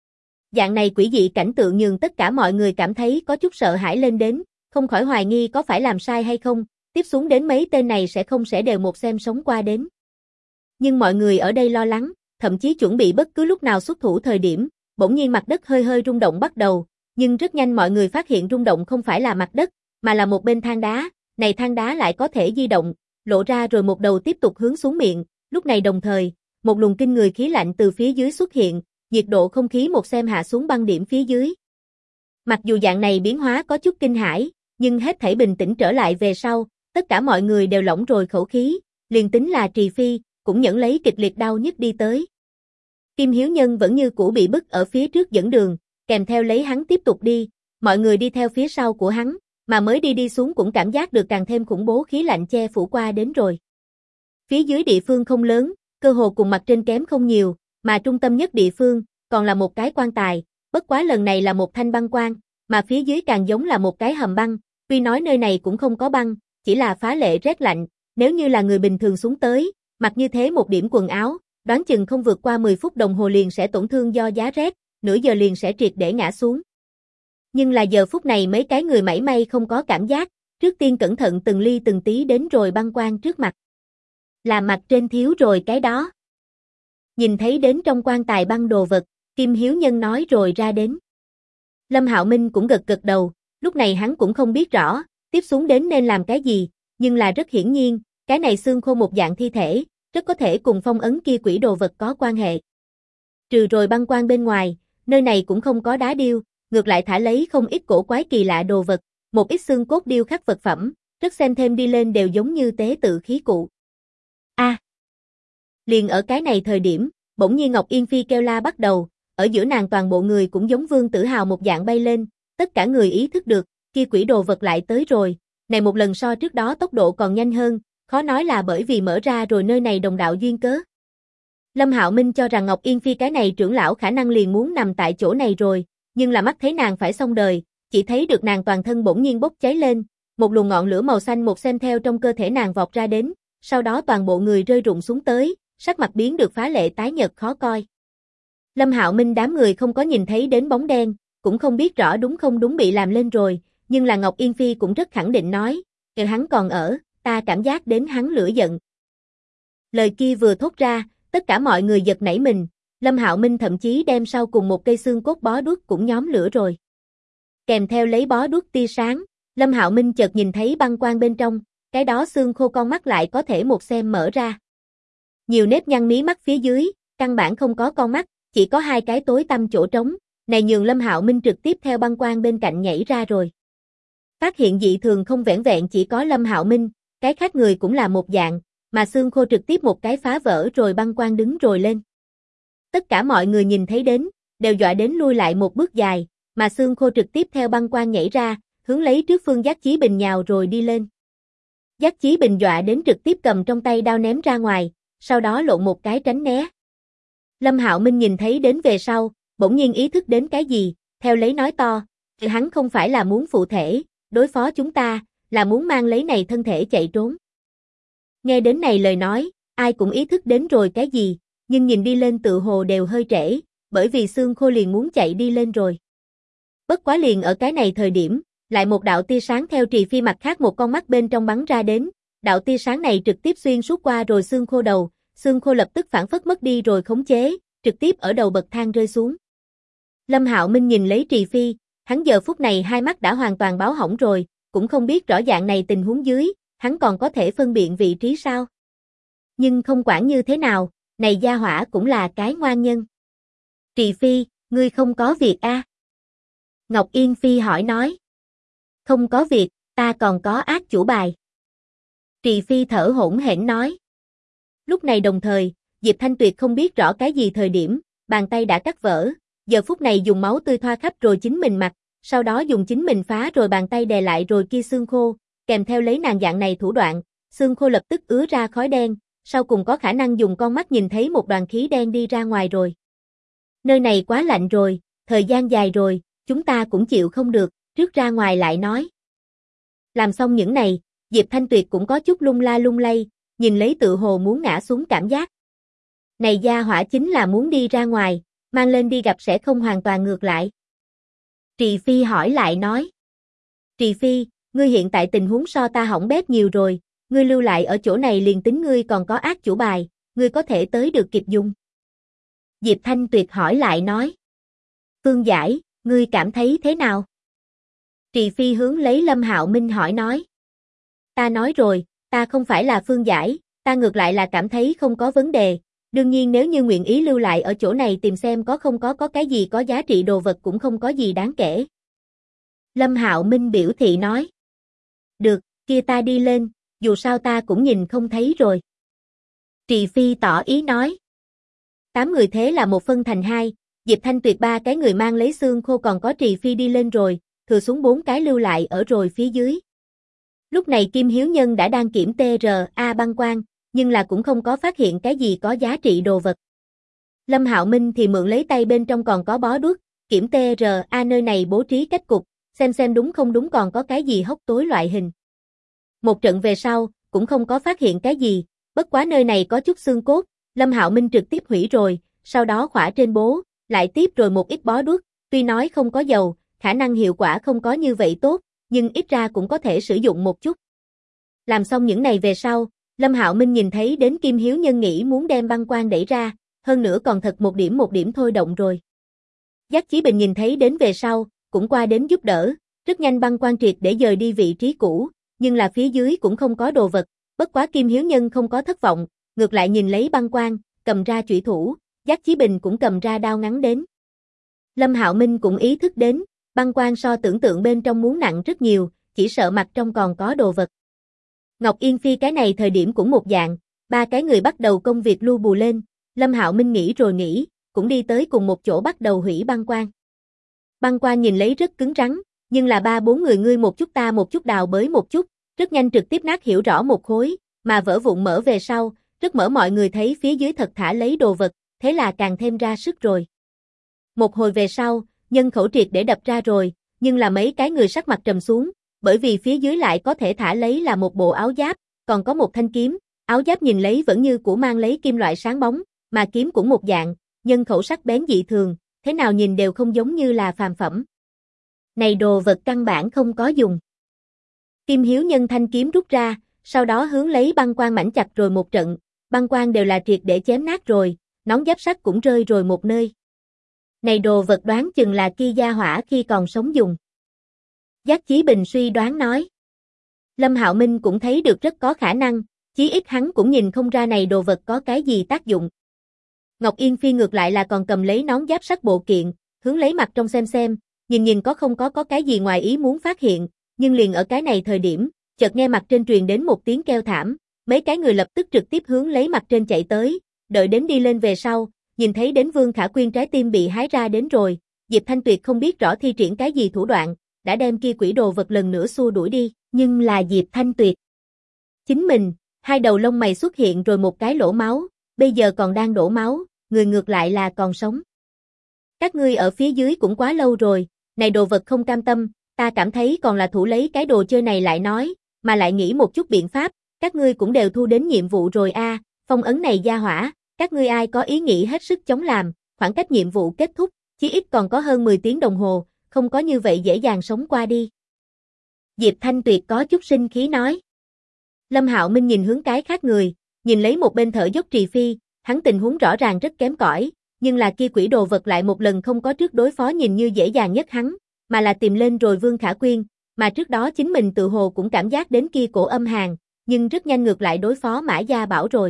Speaker 1: Dạng này quỷ dị cảnh tượng nhường tất cả mọi người cảm thấy có chút sợ hãi lên đến, không khỏi hoài nghi có phải làm sai hay không, tiếp xuống đến mấy tên này sẽ đều một xem sống qua đến. Nhưng mọi người ở đây lo lắng, thậm chí chuẩn bị bất cứ lúc nào xuất thủ thời điểm, bỗng nhiên mặt đất hơi hơi rung động bắt đầu, nhưng rất nhanh mọi người phát hiện rung động không phải là mặt đất, mà là một bên than đá, này than đá lại có thể di động, lộ ra rồi một đầu tiếp tục hướng xuống miệng, lúc này đồng thời, một luồng kinh người khí lạnh từ phía dưới xuất hiện, nhiệt độ không khí một xem hạ xuống băng điểm phía dưới. Mặc dù dạng này biến hóa có chút kinh hãi, nhưng hết thảy bình tĩnh trở lại về sau, tất cả mọi người đều lỏng rồi khẩu khí, liền tính là Trì Phi, cũng nhận lấy kịch liệt đau nhức đi tới. Kim Hiếu Nhân vẫn như cũ bị bức ở phía trước dẫn đường, kèm theo lấy hắn tiếp tục đi, mọi người đi theo phía sau của hắn, mà mới đi xuống cũng cảm giác được càng thêm khủng bố khí lạnh che phủ qua đến rồi. Phía dưới địa phương không lớn, cơ hồ cùng mặt trên kém không nhiều, mà trung tâm nhất địa phương, còn là một cái quan tài, bất quá lần này là một thanh băng quan, mà phía dưới càng giống là một cái hầm băng, tuy nói nơi này cũng không có băng, chỉ là phá lệ rét lạnh, nếu như là người bình thường xuống tới, mặc như thế một điểm quần áo, đoán chừng không vượt qua 10 phút đồng hồ liền sẽ tổn thương do giá rét, nửa giờ liền sẽ triệt để ngã xuống. Nhưng là giờ phút này mấy cái người mảy may không có cảm giác, trước tiên cẩn thận từng ly từng tí đến rồi băng quan trước mặt. Là mặt trên thiếu rồi cái đó. Nhìn thấy đến trong quan tài băng đồ vật, Kim Hiếu Nhân nói rồi ra đến. Lâm Hạo Minh cũng gật đầu, Lúc này hắn cũng không biết rõ, tiếp xuống đến nên làm cái gì, nhưng là rất hiển nhiên, cái này xương khô một dạng thi thể, rất có thể cùng phong ấn kia quỷ đồ vật có quan hệ. Trừ rồi băng quan bên ngoài, nơi này cũng không có đá điêu, ngược lại thả lấy không ít cổ quái kỳ lạ đồ vật, một ít xương cốt điêu khắc vật phẩm, rất xem thêm đi lên đều giống như tế tự khí cụ. Liền ở cái này thời điểm, bỗng nhiên Ngọc Yên Phi kêu la bắt đầu, ở giữa nàng toàn bộ người cũng giống Vương Tử Hào một dạng bay lên, tất cả người ý thức được, kia quỷ đồ vật lại tới rồi, này một lần so trước đó tốc độ còn nhanh hơn, khó nói là bởi vì mở ra rồi nơi này đồng đạo duyên cớ. Lâm Hạo Minh cho rằng Ngọc Yên Phi cái này trưởng lão khả năng liền muốn nằm tại chỗ này rồi, nhưng là mắt thấy nàng phải xong đời, chỉ thấy được nàng toàn thân bỗng nhiên bốc cháy lên, một luồng ngọn lửa màu xanh một xem theo trong cơ thể nàng vọt ra đến, sau đó toàn bộ người rơi rụng xuống tới, sắc mặt biến được phá lệ tái nhợt khó coi. Lâm Hạo Minh đám người không có nhìn thấy đến bóng đen, cũng không biết rõ đúng không đúng bị làm lên rồi, nhưng là Ngọc Yên Phi cũng rất khẳng định nói, hắn còn ở, ta cảm giác đến hắn lửa giận. Lời kia vừa thốt ra, tất cả mọi người giật nảy mình, Lâm Hạo Minh thậm chí đem sau cùng một cây xương cốt bó đuốc cũng nhóm lửa rồi. Kèm theo lấy bó đuốc tia sáng, Lâm Hạo Minh chợt nhìn thấy băng quang bên trong, cái đó xương khô con mắt lại có thể một xem mở ra. Nhiều nếp nhăn mí mắt phía dưới, căn bản không có con mắt, chỉ có hai cái tối tăm chỗ trống, này nhường Lâm Hạo Minh trực tiếp theo băng quang bên cạnh nhảy ra rồi. Phát hiện dị thường không vẻn vẹn chỉ có Lâm Hạo Minh, cái khác người cũng là một dạng, mà xương khô trực tiếp một cái phá vỡ rồi băng quang đứng rồi lên. Tất cả mọi người nhìn thấy đến, đều dọa đến lui lại một bước dài, mà xương khô trực tiếp theo băng quang nhảy ra, hướng lấy trước phương Giác Chí Bình nhào rồi đi lên. Giác Chí Bình dọa đến trực tiếp cầm trong tay đao ném ra ngoài, sau đó lộn một cái tránh né. Lâm Hạo Minh nhìn thấy đến về sau, bỗng nhiên ý thức đến cái gì, theo lấy nói to, hắn không phải là muốn phụ thể, đối phó chúng ta, là muốn mang lấy này thân thể chạy trốn. Nghe đến này lời nói, ai cũng ý thức đến rồi cái gì, nhưng nhìn đi lên tự hồ đều hơi trễ, bởi vì xương khô liền muốn chạy đi lên rồi. Bất quá liền ở cái này thời điểm, lại một đạo tia sáng theo Trì Phi mặt khác một con mắt bên trong bắn ra đến, đạo tia sáng này trực tiếp xuyên suốt qua rồi xương khô đầu, xương khô lập tức phản phất mất đi rồi khống chế, trực tiếp ở đầu bậc thang rơi xuống. Lâm Hạo Minh nhìn lấy Trì Phi, hắn giờ phút này hai mắt đã hoàn toàn báo hỏng rồi, cũng không biết rõ dạng này tình huống dưới, hắn còn có thể phân biện vị trí sao. Nhưng không quản như thế nào, này gia hỏa cũng là cái ngoan nhân. Trì Phi, ngươi không có việc a? Ngọc Yên Phi hỏi nói. Không có việc, ta còn có ác chủ bài. Trì Phi thở hổn hển nói. Lúc này đồng thời, Diệp Thanh Tuyệt không biết rõ cái gì thời điểm, bàn tay đã cắt vỡ, giờ phút này dùng máu tươi thoa khắp rồi chính mình mặt, sau đó dùng chính mình phá rồi bàn tay đè lại rồi kia xương khô, kèm theo lấy nàng dạng này thủ đoạn, xương khô lập tức ứa ra khói đen, sau cùng có khả năng dùng con mắt nhìn thấy một đoàn khí đen đi ra ngoài rồi. Nơi này quá lạnh rồi, thời gian dài rồi, chúng ta cũng chịu không được, trước ra ngoài lại nói. Làm xong những này, Diệp Thanh Tuyệt cũng có chút lung la lung lay, nhìn lấy tự hồ muốn ngã xuống cảm giác. Này gia hỏa chính là muốn đi ra ngoài, mang lên đi gặp sẽ không hoàn toàn ngược lại. Trì Phi hỏi lại nói. Trì Phi, ngươi hiện tại tình huống so ta hỏng bét nhiều rồi, ngươi lưu lại ở chỗ này liền tính ngươi còn có ác chủ bài, ngươi có thể tới được kịp dùng. Diệp Thanh Tuyệt hỏi lại nói. Phương Giải, ngươi cảm thấy thế nào? Trì Phi hướng lấy Lâm Hạo Minh hỏi nói. Ta nói rồi, ta không phải là Phương Giải, ta ngược lại là cảm thấy không có vấn đề. Đương nhiên nếu như nguyện ý lưu lại ở chỗ này tìm xem có không có cái gì có giá trị đồ vật cũng không có gì đáng kể. Lâm Hạo Minh biểu thị nói. Được, kia ta đi lên, dù sao ta cũng nhìn không thấy rồi. Trì Phi tỏ ý nói. 8 người thế là một phân thành hai, Diệp Thanh Tuyệt 3 cái người mang lấy xương khô còn có Trì Phi đi lên rồi, thừa xuống 4 cái lưu lại ở rồi phía dưới. Lúc này Kim Hiếu Nhân đã đang kiểm TRA băng quang, nhưng là cũng không có phát hiện cái gì có giá trị đồ vật. Lâm Hạo Minh thì mượn lấy tay bên trong còn có bó đuốc, kiểm TRA nơi này bố trí cách cục, xem đúng không đúng còn có cái gì hốc tối loại hình. Một trận về sau, cũng không có phát hiện cái gì, bất quá nơi này có chút xương cốt, Lâm Hạo Minh trực tiếp hủy rồi, sau đó khỏa trên bố, lại tiếp rồi một ít bó đuốc, tuy nói không có dầu, khả năng hiệu quả không có như vậy tốt, nhưng ít ra cũng có thể sử dụng một chút. Làm xong những này về sau, Lâm Hạo Minh nhìn thấy đến Kim Hiếu Nhân nghĩ muốn đem băng quang đẩy ra, hơn nữa còn thật một điểm thôi động rồi. Giác Chí Bình nhìn thấy đến về sau, cũng qua đến giúp đỡ, Rất nhanh băng quan triệt để dời đi vị trí cũ, nhưng là phía dưới cũng không có đồ vật, bất quá Kim Hiếu Nhân không có thất vọng, ngược lại nhìn lấy băng quan, cầm ra chủy thủ, Giác Chí Bình cũng cầm ra đao ngắn đến. Lâm Hạo Minh cũng ý thức đến, băng quan so tưởng tượng bên trong muốn nặng rất nhiều, chỉ sợ mặt trong còn có đồ vật. Ngọc Yên Phi cái này thời điểm cũng một dạng, ba cái người bắt đầu công việc lu bù lên, Lâm Hạo Minh nghĩ rồi nghĩ, cũng đi tới cùng một chỗ bắt đầu hủy băng quan. Băng quan nhìn lấy rất cứng rắn, nhưng là ba bốn người ngươi một chút ta một chút đào bới một chút, rất nhanh trực tiếp nát hiểu rõ một khối, mà vỡ vụn mở về sau, rất mở mọi người thấy phía dưới thật thả lấy đồ vật, thế là càng thêm ra sức rồi. Một hồi về sau, nhân khẩu triệt để đập ra rồi, nhưng là mấy cái người sắc mặt trầm xuống, bởi vì phía dưới lại có thể thả lấy là một bộ áo giáp, còn có một thanh kiếm, áo giáp nhìn lấy vẫn như cũ mang lấy kim loại sáng bóng, mà kiếm cũng một dạng, nhân khẩu sắc bén dị thường, thế nào nhìn đều không giống như là phàm phẩm. Này đồ vật căn bản không có dùng. Kim Hiếu Nhân thanh kiếm rút ra, sau đó hướng lấy băng quan mảnh chặt rồi một trận, băng quan đều là triệt để chém nát rồi, nón giáp sắt cũng rơi rồi một nơi. Này đồ vật đoán chừng là kia gia hỏa khi còn sống dùng. Giác Chí Bình suy đoán nói. Lâm Hạo Minh cũng thấy được rất có khả năng, chí ít hắn cũng nhìn không ra này đồ vật có cái gì tác dụng. Ngọc Yên Phi ngược lại là còn cầm lấy nón giáp sắt bộ kiện, hướng lấy mặt trong xem, nhìn có không có cái gì ngoài ý muốn phát hiện, nhưng liền ở cái này thời điểm, chợt nghe mặt trên truyền đến một tiếng kêu thảm, mấy cái người lập tức trực tiếp hướng lấy mặt trên chạy tới, đợi đến đi lên về sau, nhìn thấy đến Vương Khả Quyên trái tim bị hái ra đến rồi, Diệp Thanh Tuyệt không biết rõ thi triển cái gì thủ đoạn, đã đem kia quỷ đồ vật lần nữa xua đuổi đi, nhưng là Diệp Thanh Tuyệt. Chính mình, hai đầu lông mày xuất hiện rồi một cái lỗ máu, bây giờ còn đang đổ máu, người ngược lại là còn sống. Các ngươi ở phía dưới cũng quá lâu rồi, này đồ vật không cam tâm, ta cảm thấy còn là thủ lấy cái đồ chơi này lại nói, mà lại nghĩ một chút biện pháp, các ngươi cũng đều thu đến nhiệm vụ rồi a, phong ấn này gia hỏa, các ngươi ai có ý nghĩ hết sức chống làm, khoảng cách nhiệm vụ kết thúc, chí ít còn có hơn 10 tiếng đồng hồ, không có như vậy dễ dàng sống qua đi. Diệp Thanh Tuyệt có chút sinh khí nói. Lâm Hạo Minh nhìn hướng cái khác người, nhìn lấy một bên thở dốc Trì Phi, hắn tình huống rõ ràng rất kém cỏi, nhưng là kia quỷ đồ vật lại một lần không có trước đối phó nhìn như dễ dàng nhất hắn, mà là tìm lên rồi Vương Khả Quyên, mà trước đó chính mình tự hồ cũng cảm giác đến kia cổ âm hàn, nhưng rất nhanh ngược lại đối phó Mã Gia Bảo rồi.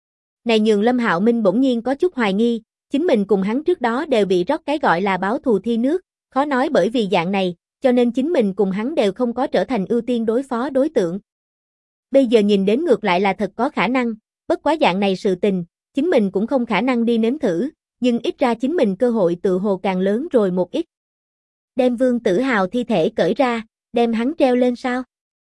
Speaker 1: Này nhường Lâm Hạo Minh bỗng nhiên có chút hoài nghi, chính mình cùng hắn trước đó đều bị rót cái gọi là báo thù thi nước, khó nói bởi vì dạng này, cho nên chính mình cùng hắn đều không có trở thành ưu tiên đối phó đối tượng. Bây giờ nhìn đến ngược lại là thật có khả năng, bất quá dạng này sự tình, chính mình cũng không khả năng đi nếm thử, nhưng ít ra chính mình cơ hội tự hồ càng lớn rồi một ít. Đem Vương Tử Hào thi thể cởi ra, đem hắn treo lên sao?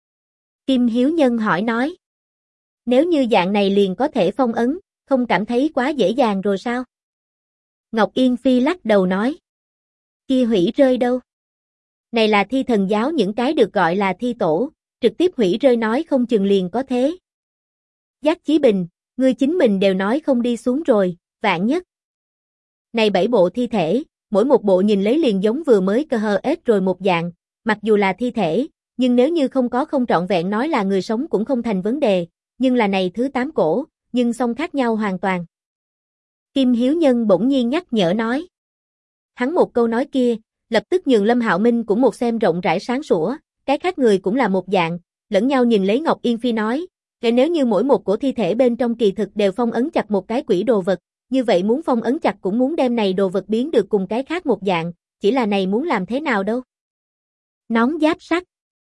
Speaker 1: Kim Hiếu Nhân hỏi nói. Nếu như dạng này liền có thể phong ấn, không cảm thấy quá dễ dàng rồi sao? Ngọc Yên Phi lắc đầu nói. Kia hủy rơi đâu? Này là thi thần giáo những cái được gọi là thi tổ, trực tiếp hủy rơi nói không chừng liền có thế. Giác Chí Bình, ngươi chính mình đều nói không đi xuống rồi, vạn nhất. Này 7 bộ thi thể, mỗi một bộ nhìn lấy liền giống vừa mới cơ hờ ết rồi một dạng, mặc dù là thi thể, nhưng nếu như không có không trọn vẹn nói là người sống cũng không thành vấn đề, nhưng là này thứ 8 cổ, nhưng song khác nhau hoàn toàn. Kim Hiếu Nhân bỗng nhiên nhắc nhở nói. Hắn một câu nói kia, lập tức nhường Lâm Hạo Minh cũng một xem rộng rãi sáng sủa, cái khác người cũng là một dạng, lẫn nhau nhìn lấy Ngọc Yên Phi nói, nếu như mỗi một cổ thi thể bên trong kỳ thực đều phong ấn chặt một cái quỷ đồ vật, như vậy muốn phong ấn chặt cũng muốn đem này đồ vật biến được cùng cái khác một dạng, chỉ là này muốn làm thế nào đâu. Nón giáp sắt.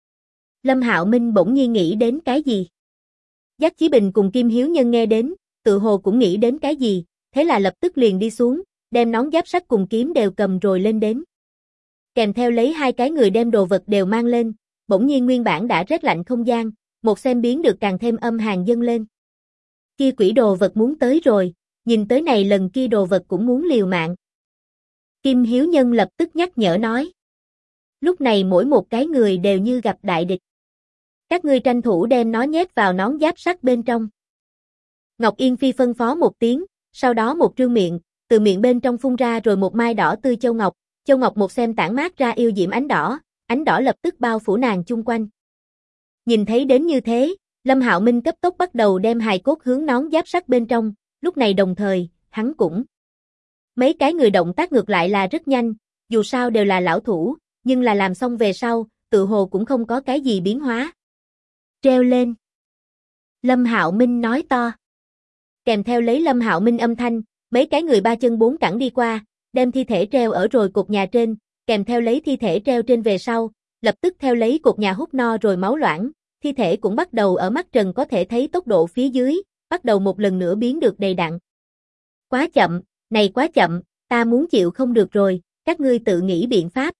Speaker 1: Lâm Hạo Minh bỗng nhiên nghĩ đến cái gì? Giác Chí Bình cùng Kim Hiếu Nhân nghe đến, tự hồ cũng nghĩ đến cái gì, thế là lập tức liền đi xuống, đem nón giáp sắt cùng kiếm đều cầm rồi lên đến. Kèm theo lấy hai cái người đem đồ vật đều mang lên, bỗng nhiên nguyên bản đã rét lạnh không gian, một xem biến được càng thêm âm hàn dâng lên. Kia quỷ đồ vật muốn tới rồi, nhìn tới này lần kia đồ vật cũng muốn liều mạng. Kim Hiếu Nhân lập tức nhắc nhở nói. Lúc này mỗi một cái người đều như gặp đại địch. Các ngươi tranh thủ đem nó nhét vào nón giáp sắt bên trong. Ngọc Yên Phi phân phó một tiếng, sau đó một trương miệng, từ miệng bên trong phun ra rồi một mai đỏ tươi châu ngọc một xem tản mát ra yêu diễm ánh đỏ lập tức bao phủ nàng chung quanh. Nhìn thấy đến như thế, Lâm Hạo Minh cấp tốc bắt đầu đem hài cốt hướng nón giáp sắt bên trong, lúc này đồng thời, hắn cũng. Mấy cái người động tác ngược lại là rất nhanh, dù sao đều là lão thủ, nhưng là làm xong về sau, tự hồ cũng không có cái gì biến hóa. Treo lên. Lâm Hạo Minh nói to. Kèm theo lấy Lâm Hạo Minh âm thanh, mấy cái người ba chân bốn cẳng đi qua, đem thi thể treo ở rồi cột nhà trên, kèm theo lấy thi thể treo trên về sau, lập tức theo lấy cột nhà hút no rồi máu loãng, thi thể cũng bắt đầu ở mắt trần có thể thấy tốc độ phía dưới, bắt đầu một lần nữa biến được đầy đặn. Quá chậm, này quá chậm, ta muốn chịu không được rồi, các ngươi tự nghĩ biện pháp.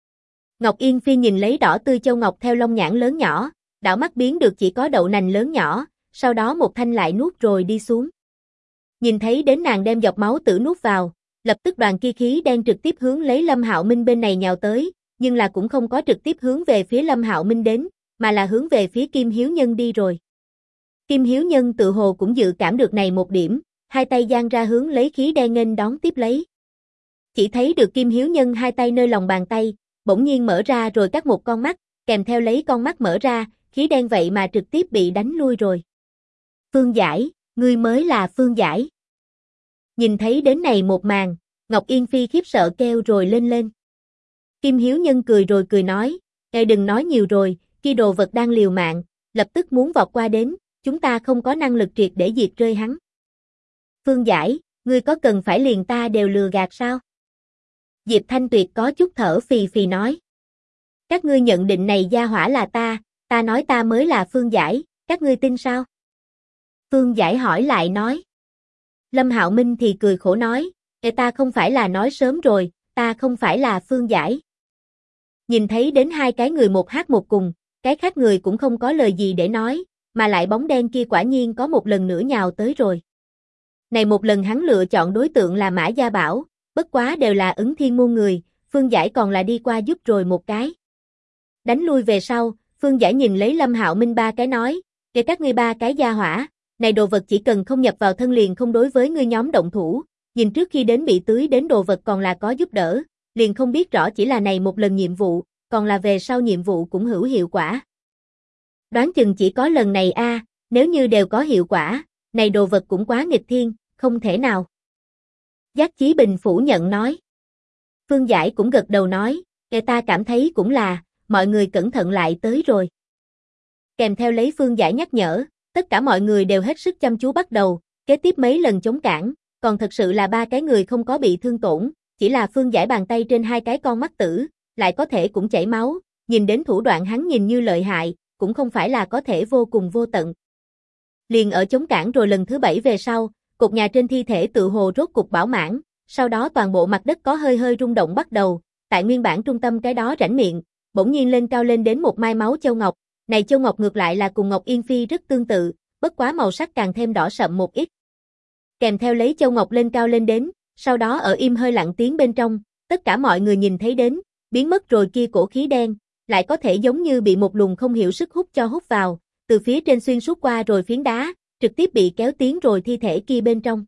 Speaker 1: Ngọc Yên Phi nhìn lấy đỏ tươi châu ngọc theo lông nhãn lớn nhỏ, đảo mắt biến được chỉ có đậu nành lớn nhỏ, sau đó một thanh lại nuốt rồi đi xuống. Nhìn thấy đến nàng đem dọc máu tử nuốt vào, lập tức đoàn kia khí đen trực tiếp hướng lấy Lâm Hạo Minh bên này nhào tới, nhưng là cũng không có trực tiếp hướng về phía Lâm Hạo Minh đến, mà là hướng về phía Kim Hiếu Nhân đi rồi. Kim Hiếu Nhân tự hồ cũng dự cảm được này một điểm, hai tay giang ra hướng lấy khí đen nghênh đón tiếp lấy. Chỉ thấy được Kim Hiếu Nhân hai tay nơi lòng bàn tay, bỗng nhiên mở ra rồi cắt một con mắt, kèm theo lấy con mắt mở ra, khí đen vậy mà trực tiếp bị đánh lui rồi. Phương Giải, ngươi mới là Phương Giải. Nhìn thấy đến này một màn, Ngọc Yên Phi khiếp sợ kêu rồi lên lên. Kim Hiếu Nhân cười rồi cười nói, đừng nói nhiều rồi, kia đồ vật đang liều mạng, lập tức muốn vọt qua đến, chúng ta không có năng lực triệt để diệt rơi hắn. Phương Giải, ngươi có cần phải liền ta đều lừa gạt sao? Diệp Thanh Tuyệt có chút thở phì phì nói. Các ngươi nhận định này gia hỏa là ta nói ta mới là Phương Giải, các ngươi tin sao? Phương Giải hỏi lại nói. Lâm Hạo Minh thì cười khổ nói, ta không phải là nói sớm rồi, ta không phải là Phương Giải. Nhìn thấy đến hai cái người một hát một cùng, cái khác người cũng không có lời gì để nói, mà lại bóng đen kia quả nhiên có một lần nữa nhào tới rồi. Này một lần hắn lựa chọn đối tượng là Mã Gia Bảo, bất quá đều là Ứng Thiên môn người, Phương Giải còn là đi qua giúp rồi một cái. Đánh lui về sau, Phương Giải nhìn lấy Lâm Hạo Minh ba cái nói, kể các ngươi ba cái gia hỏa, này đồ vật chỉ cần không nhập vào thân liền không đối với ngươi nhóm động thủ, nhìn trước khi đến bị tưới đến đồ vật còn là có giúp đỡ, liền không biết rõ chỉ là này một lần nhiệm vụ, còn là về sau nhiệm vụ cũng hữu hiệu quả. Đoán chừng chỉ có lần này a, nếu như đều có hiệu quả, này đồ vật cũng quá nghịch thiên, không thể nào. Giác Chí Bình phủ nhận nói. Phương Giải cũng gật đầu nói, ta cảm thấy cũng là, mọi người cẩn thận lại tới rồi. Kèm theo lấy Phương Giải nhắc nhở, tất cả mọi người đều hết sức chăm chú bắt đầu, kế tiếp mấy lần chống cản, còn thật sự là ba cái người không có bị thương tổn, chỉ là Phương Giải bàn tay trên hai cái con mắt tử, lại có thể cũng chảy máu, nhìn đến thủ đoạn hắn nhìn như lợi hại, cũng không phải là có thể vô cùng vô tận. Liền ở chống cản rồi lần thứ 7 về sau, cột nhà trên thi thể tự hồ rốt cục bảo mãn, sau đó toàn bộ mặt đất có hơi hơi rung động bắt đầu, tại nguyên bản trung tâm cái đó rãnh miệng, bỗng nhiên lên cao lên đến một mai máu châu ngọc, này châu ngọc ngược lại là cùng Ngọc Yên Phi rất tương tự, bất quá màu sắc càng thêm đỏ sậm một ít. Kèm theo lấy châu ngọc lên cao lên đến, sau đó ở im hơi lặng tiếng bên trong, tất cả mọi người nhìn thấy đến, biến mất rồi kia cổ khí đen, lại có thể giống như bị một luồng không hiểu sức hút cho hút vào, từ phía trên xuyên suốt qua rồi phiến đá, trực tiếp bị kéo tiến rồi thi thể kia bên trong.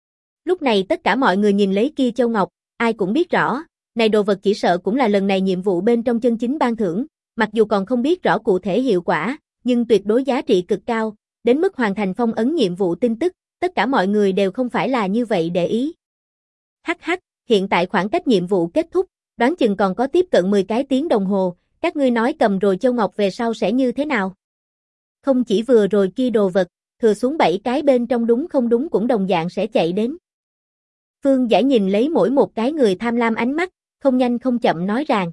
Speaker 1: Lúc này tất cả mọi người nhìn lấy kia châu ngọc, ai cũng biết rõ, này đồ vật chỉ sợ cũng là lần này nhiệm vụ bên trong chân chính ban thưởng, mặc dù còn không biết rõ cụ thể hiệu quả, nhưng tuyệt đối giá trị cực cao, đến mức hoàn thành phong ấn nhiệm vụ tin tức, tất cả mọi người đều không phải là như vậy để ý. Hắc hắc, hiện tại khoảng cách nhiệm vụ kết thúc, đoán chừng còn có tiếp cận 10 cái tiếng đồng hồ, các ngươi nói cầm rồi châu ngọc về sau sẽ như thế nào? Không chỉ vừa rồi kia đồ vật, thừa xuống 7 cái bên trong đúng không đúng cũng đồng dạng sẽ chạy đến. Phương Giải nhìn lấy mỗi một cái người tham lam ánh mắt, không nhanh không chậm nói rằng.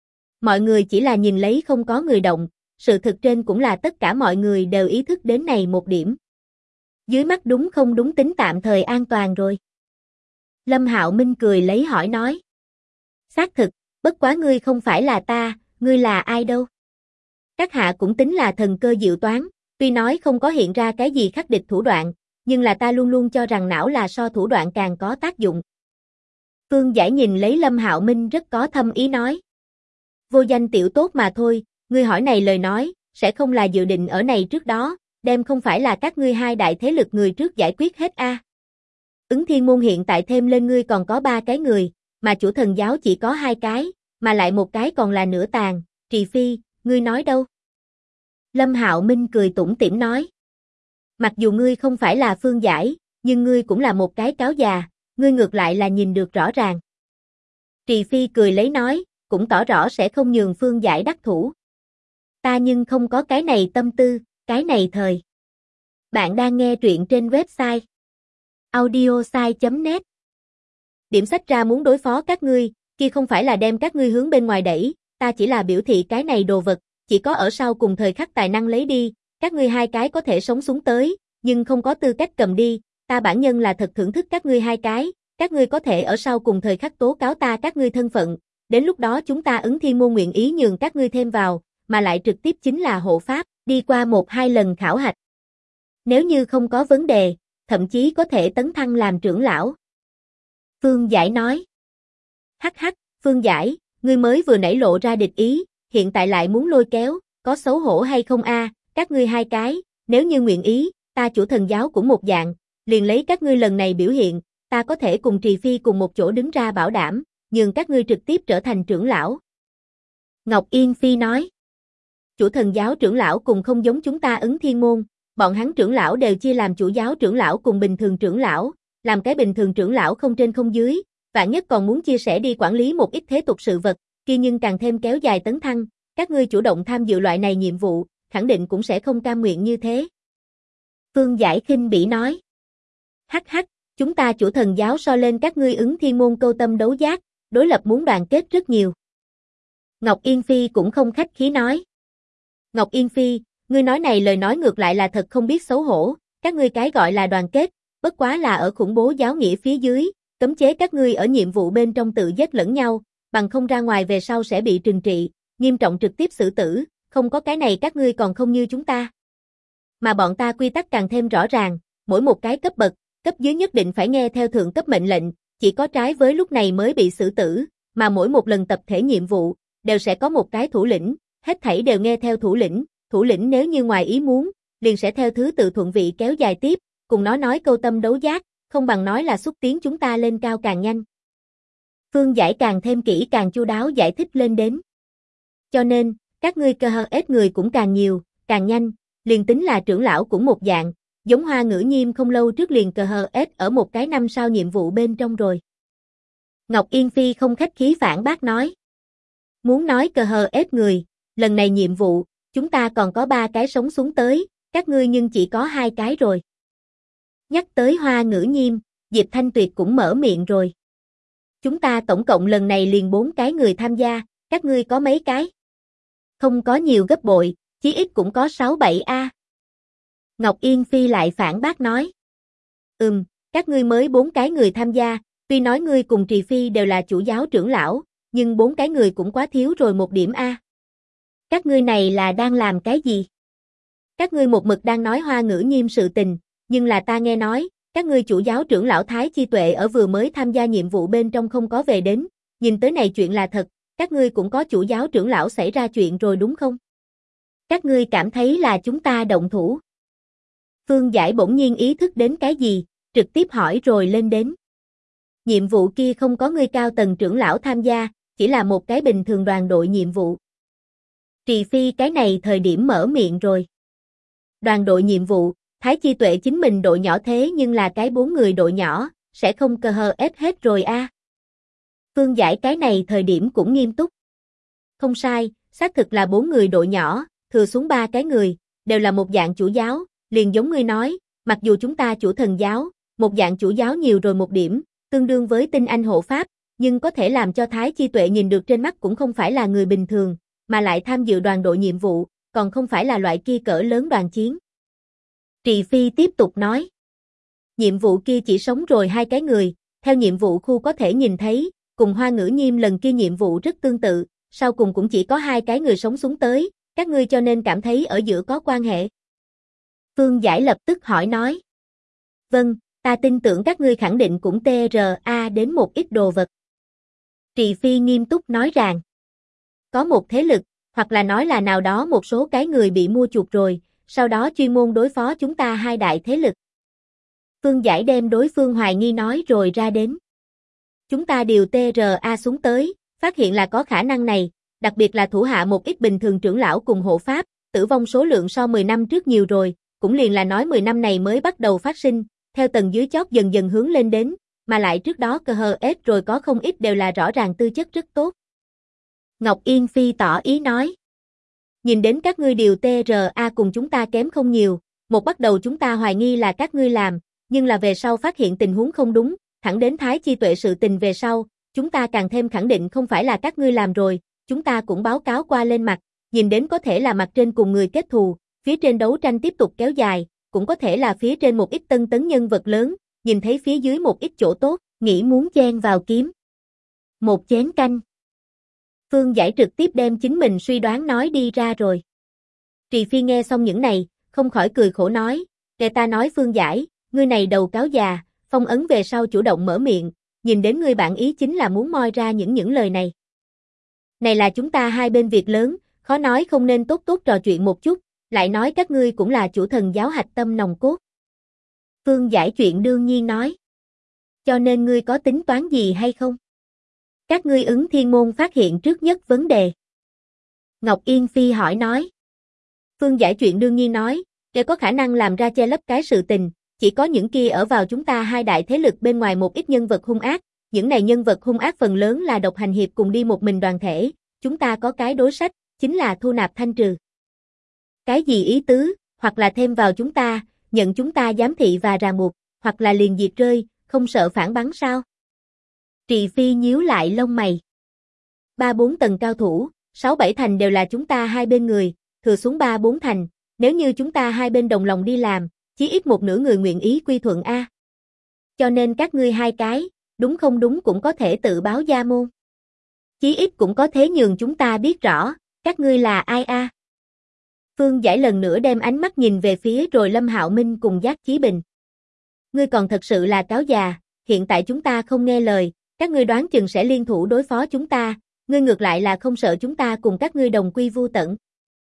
Speaker 1: Mọi người chỉ là nhìn lấy không có người động, sự thực trên cũng là tất cả mọi người đều ý thức đến này một điểm. Dưới mắt đúng không đúng tính tạm thời an toàn rồi. Lâm Hạo Minh cười lấy hỏi nói. Xác thực, bất quá ngươi không phải là ta, ngươi là ai đâu? Các hạ cũng tính là thần cơ diệu toán, tuy nói không có hiện ra cái gì khắc địch thủ đoạn, nhưng là ta luôn luôn cho rằng não là so thủ đoạn càng có tác dụng. Phương Giải nhìn lấy Lâm Hạo Minh rất có thâm ý nói. Vô danh tiểu tốt mà thôi, ngươi hỏi này lời nói, sẽ không là dự định ở này trước đó, đem không phải là các ngươi hai đại thế lực người trước giải quyết hết a. Ứng Thiên môn hiện tại thêm lên ngươi còn có 3 cái người, mà chủ thần giáo chỉ có 2 cái, mà lại một cái còn là nửa tàn, Trì Phi, ngươi nói đâu? Lâm Hạo Minh cười tủm tỉm nói. Mặc dù ngươi không phải là Phương Giải, nhưng ngươi cũng là một cái cáo già, ngươi ngược lại là nhìn được rõ ràng. Trì Phi cười lấy nói, cũng tỏ rõ sẽ không nhường Phương Giải đắc thủ. Ta nhưng không có cái này tâm tư, cái này thời. Bạn đang nghe truyện trên website audiosai.net. Điểm sách ra muốn đối phó các ngươi, kia không phải là đem các ngươi hướng bên ngoài đẩy, ta chỉ là biểu thị cái này đồ vật, chỉ có ở sau cùng thời khắc tài năng lấy đi, các ngươi hai cái có thể sống xuống tới, nhưng không có tư cách cầm đi, ta bản nhân là thật thưởng thức các ngươi hai cái, các ngươi có thể ở sau cùng thời khắc tố cáo ta các ngươi thân phận, đến lúc đó chúng ta Ứng Thiên môn nguyện ý nhường các ngươi thêm vào, mà lại trực tiếp chính là hộ pháp, đi qua 1-2 lần khảo hạch. Nếu như không có vấn đề, thậm chí có thể tấn thăng làm trưởng lão. Phương Giải nói. Hắc hắc, Phương Giải, ngươi mới vừa nảy lộ ra địch ý, hiện tại lại muốn lôi kéo, có xấu hổ hay không a? Các ngươi hai cái, nếu như nguyện ý, ta Chủ Thần giáo cũng một dạng, liền lấy các ngươi lần này biểu hiện, ta có thể cùng Trì Phi cùng một chỗ đứng ra bảo đảm, nhường các ngươi trực tiếp trở thành trưởng lão. Ngọc Yên Phi nói. Chủ Thần giáo trưởng lão cùng không giống chúng ta Ứng Thiên môn, bọn hắn trưởng lão đều chia làm chủ giáo trưởng lão cùng bình thường trưởng lão, làm cái bình thường trưởng lão không trên không dưới, vạn nhất còn muốn chia sẻ đi quản lý một ít thế tục sự vật, kia nhưng càng thêm kéo dài tấn thăng, các ngươi chủ động tham dự loại này nhiệm vụ, khẳng định cũng sẽ không cam nguyện như thế. Phương Giải khinh bỉ nói. Hắc hắc, chúng ta Chủ Thần giáo so lên các ngươi Ứng Thiên môn câu tâm đấu giác, đối lập muốn đoàn kết rất nhiều. Ngọc Yên Phi cũng không khách khí nói. Ngọc Yên Phi, ngươi nói này lời nói ngược lại là thật không biết xấu hổ, các ngươi cái gọi là đoàn kết, bất quá là ở khủng bố giáo nghĩa phía dưới, cấm chế các ngươi ở nhiệm vụ bên trong tự giết lẫn nhau, bằng không ra ngoài về sau sẽ bị trừng trị, nghiêm trọng trực tiếp xử tử, không có cái này các ngươi còn không như chúng ta. Mà bọn ta quy tắc càng thêm rõ ràng, mỗi một cái cấp bậc, cấp dưới nhất định phải nghe theo thượng cấp mệnh lệnh, chỉ có trái với lúc này mới bị xử tử, mà mỗi một lần tập thể nhiệm vụ, đều sẽ có một cái thủ lĩnh, hết thảy đều nghe theo thủ lĩnh nếu như ngoài ý muốn, liền sẽ theo thứ tự thuận vị kéo dài tiếp, cùng nó nói câu tâm đấu giác, không bằng nói là xúc tiến chúng ta lên cao càng nhanh. Phương Giải càng thêm kỹ càng chu đáo giải thích lên đến. Cho nên, các ngươi cơ ít người cũng càng nhiều, càng nhanh, liền tính là trưởng lão cũng một dạng, giống Hoa Ngữ Nhiêm không lâu trước liền ít ở một cái 5 sao nhiệm vụ bên trong rồi. Ngọc Yên Phi không khách khí phản bác nói. Muốn nói ít người, lần này nhiệm vụ, chúng ta còn có 3 cái sống xuống tới, các ngươi nhưng chỉ có 2 cái rồi. Nhắc tới Hoa Ngữ Nhiêm, Diệp Thanh Tuyệt cũng mở miệng rồi. Chúng ta tổng cộng lần này liền 4 cái người tham gia, các ngươi có mấy cái? Không có nhiều gấp bội, chí ít cũng có 6-7 a. Ngọc Yên Phi lại phản bác nói. Các ngươi mới 4 cái người tham gia, tuy nói ngươi cùng Trì Phi đều là chủ giáo trưởng lão, nhưng 4 cái người cũng quá thiếu rồi một điểm a. Các ngươi này là đang làm cái gì? Các ngươi một mực đang nói Hoa Ngữ Nhiêm sự tình, nhưng là ta nghe nói, các ngươi chủ giáo trưởng lão Thái Chi Tuệ ở vừa mới tham gia nhiệm vụ bên trong không có về đến, nhìn tới này chuyện là thật, các ngươi cũng có chủ giáo trưởng lão xảy ra chuyện rồi đúng không? Các ngươi cảm thấy là chúng ta động thủ. Phương Giải bỗng nhiên ý thức đến cái gì, trực tiếp hỏi rồi lên đến. Nhiệm vụ kia không có ngươi cao tầng trưởng lão tham gia, chỉ là một cái bình thường đoàn đội nhiệm vụ. Trì Phi cái này thời điểm mở miệng rồi. Đoàn đội nhiệm vụ, Thái Chi Tuệ chính mình đội nhỏ thế nhưng là cái 4 người đội nhỏ, sẽ không ít hết rồi a. Phương Giải cái này thời điểm cũng nghiêm túc. Không sai, xác thực là 4 người đội nhỏ, thừa xuống 3 cái người, đều là một dạng chủ giáo, liền giống ngươi nói, mặc dù chúng ta Chủ Thần giáo, một dạng chủ giáo nhiều rồi một điểm, tương đương với tinh anh hộ pháp, nhưng có thể làm cho Thái Chi Tuệ nhìn được trên mắt cũng không phải là người bình thường, mà lại tham dự đoàn đội nhiệm vụ, còn không phải là loại kia cỡ lớn đoàn chiến. Trì Phi tiếp tục nói. Nhiệm vụ kia chỉ sống rồi 2 cái người, theo nhiệm vụ khu có thể nhìn thấy, cùng Hoa Ngữ Nhiêm lần kia nhiệm vụ rất tương tự, sau cùng cũng chỉ có 2 cái người sống xuống tới, các ngươi cho nên cảm thấy ở giữa có quan hệ. Phương Giải lập tức hỏi nói. Vâng, ta tin tưởng các ngươi khẳng định cũng TRA đến một ít đồ vật. Trì Phi nghiêm túc nói rằng. Có một thế lực, hoặc là nói là nào đó một số cái người bị mua chuộc rồi, sau đó chuyên môn đối phó chúng ta 2 đại thế lực. Phương Giải đem đối phương hoài nghi nói rồi ra đến. Chúng ta điều TRA xuống tới, phát hiện là có khả năng này, đặc biệt là thủ hạ một ít bình thường trưởng lão cùng hộ pháp, tử vong số lượng so 10 năm trước nhiều rồi, cũng liền là nói 10 năm này mới bắt đầu phát sinh, theo tầng dưới chót dần dần hướng lên đến, mà lại trước đó ít rồi có không ít đều là rõ ràng tư chất rất tốt. Ngọc Yên Phi tỏ ý nói. Nhìn đến các ngươi điều TRA cùng chúng ta kém không nhiều, một bắt đầu chúng ta hoài nghi là các ngươi làm, nhưng là về sau phát hiện tình huống không đúng, thẳng đến Thái Chi Tuệ sự tình về sau, chúng ta càng thêm khẳng định không phải là các ngươi làm rồi, chúng ta cũng báo cáo qua lên mặt, nhìn đến có thể là mặt trên cùng người kết thù, phía trên đấu tranh tiếp tục kéo dài, cũng có thể là phía trên một ít tân tấn nhân vật lớn, nhìn thấy phía dưới một ít chỗ tốt, nghĩ muốn chen vào kiếm. Một chén canh. Phương Giải trực tiếp đem chính mình suy đoán nói đi ra rồi. Trì Phi nghe xong những này, không khỏi cười khổ nói, kể ta nói Phương Giải, ngươi này đầu cáo già, phong ấn về sau chủ động mở miệng, nhìn đến ngươi bản ý chính là muốn moi ra những lời này. Này là chúng ta hai bên việc lớn, khó nói không nên tốt tốt trò chuyện một chút, lại nói các ngươi cũng là chủ thần giáo hạch tâm nòng cốt. Phương Giải chuyện đương nhiên nói. Cho nên ngươi có tính toán gì hay không? Các ngươi ứng thiên môn phát hiện trước nhất vấn đề. Ngọc Yên Phi hỏi nói. Phương Giải chuyện đương nhiên nói, để có khả năng làm ra che lấp cái sự tình, chỉ có những kia ở vào chúng ta hai đại thế lực bên ngoài một ít nhân vật hung ác, những này nhân vật hung ác phần lớn là độc hành hiệp cùng đi một mình đoàn thể, chúng ta có cái đối sách, chính là thu nạp thanh trừ. Cái gì ý tứ, hoặc là thêm vào chúng ta, nhận chúng ta giám thị và ràng buộc, hoặc là liền diệt rơi, không sợ phản bắn sao? Trì Phi nhíu lại lông mày. 3-4 tầng cao thủ, 6-7 thành đều là chúng ta hai bên người, thừa xuống 3-4 thành, nếu như chúng ta hai bên đồng lòng đi làm, chí ít một nửa người nguyện ý quy thuận a. Cho nên các ngươi hai cái, đúng không đúng cũng có thể tự báo gia môn. Chí ít cũng có thế nhường chúng ta biết rõ, các ngươi là ai a. Phương Giải lần nữa đem ánh mắt nhìn về phía rồi Lâm Hạo Minh cùng Giác Chí Bình. Ngươi còn thật sự là cáo già, hiện tại chúng ta không nghe lời, các ngươi đoán chừng sẽ liên thủ đối phó chúng ta, ngươi ngược lại là không sợ chúng ta cùng các ngươi đồng quy vu tận.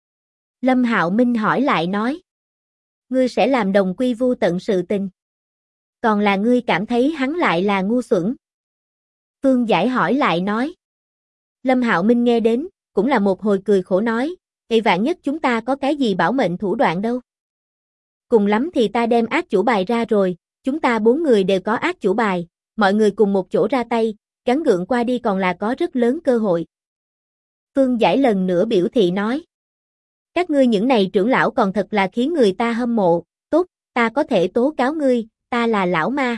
Speaker 1: Lâm Hạo Minh hỏi lại nói. Ngươi sẽ làm đồng quy vu tận sự tình. Còn là ngươi cảm thấy hắn lại là ngu xuẩn. Phương Giải hỏi lại nói. Lâm Hạo Minh nghe đến, cũng là một hồi cười khổ nói, vậy vạn nhất chúng ta có cái gì bảo mệnh thủ đoạn đâu. Cùng lắm thì ta đem ác chủ bài ra rồi, chúng ta 4 người đều có ác chủ bài, mọi người cùng một chỗ ra tay, gắn gượng qua đi còn là có rất lớn cơ hội. Phương Giải lần nữa biểu thị nói. Các ngươi những này trưởng lão còn thật là khiến người ta hâm mộ, tốt, ta có thể tố cáo ngươi, ta là lão ma.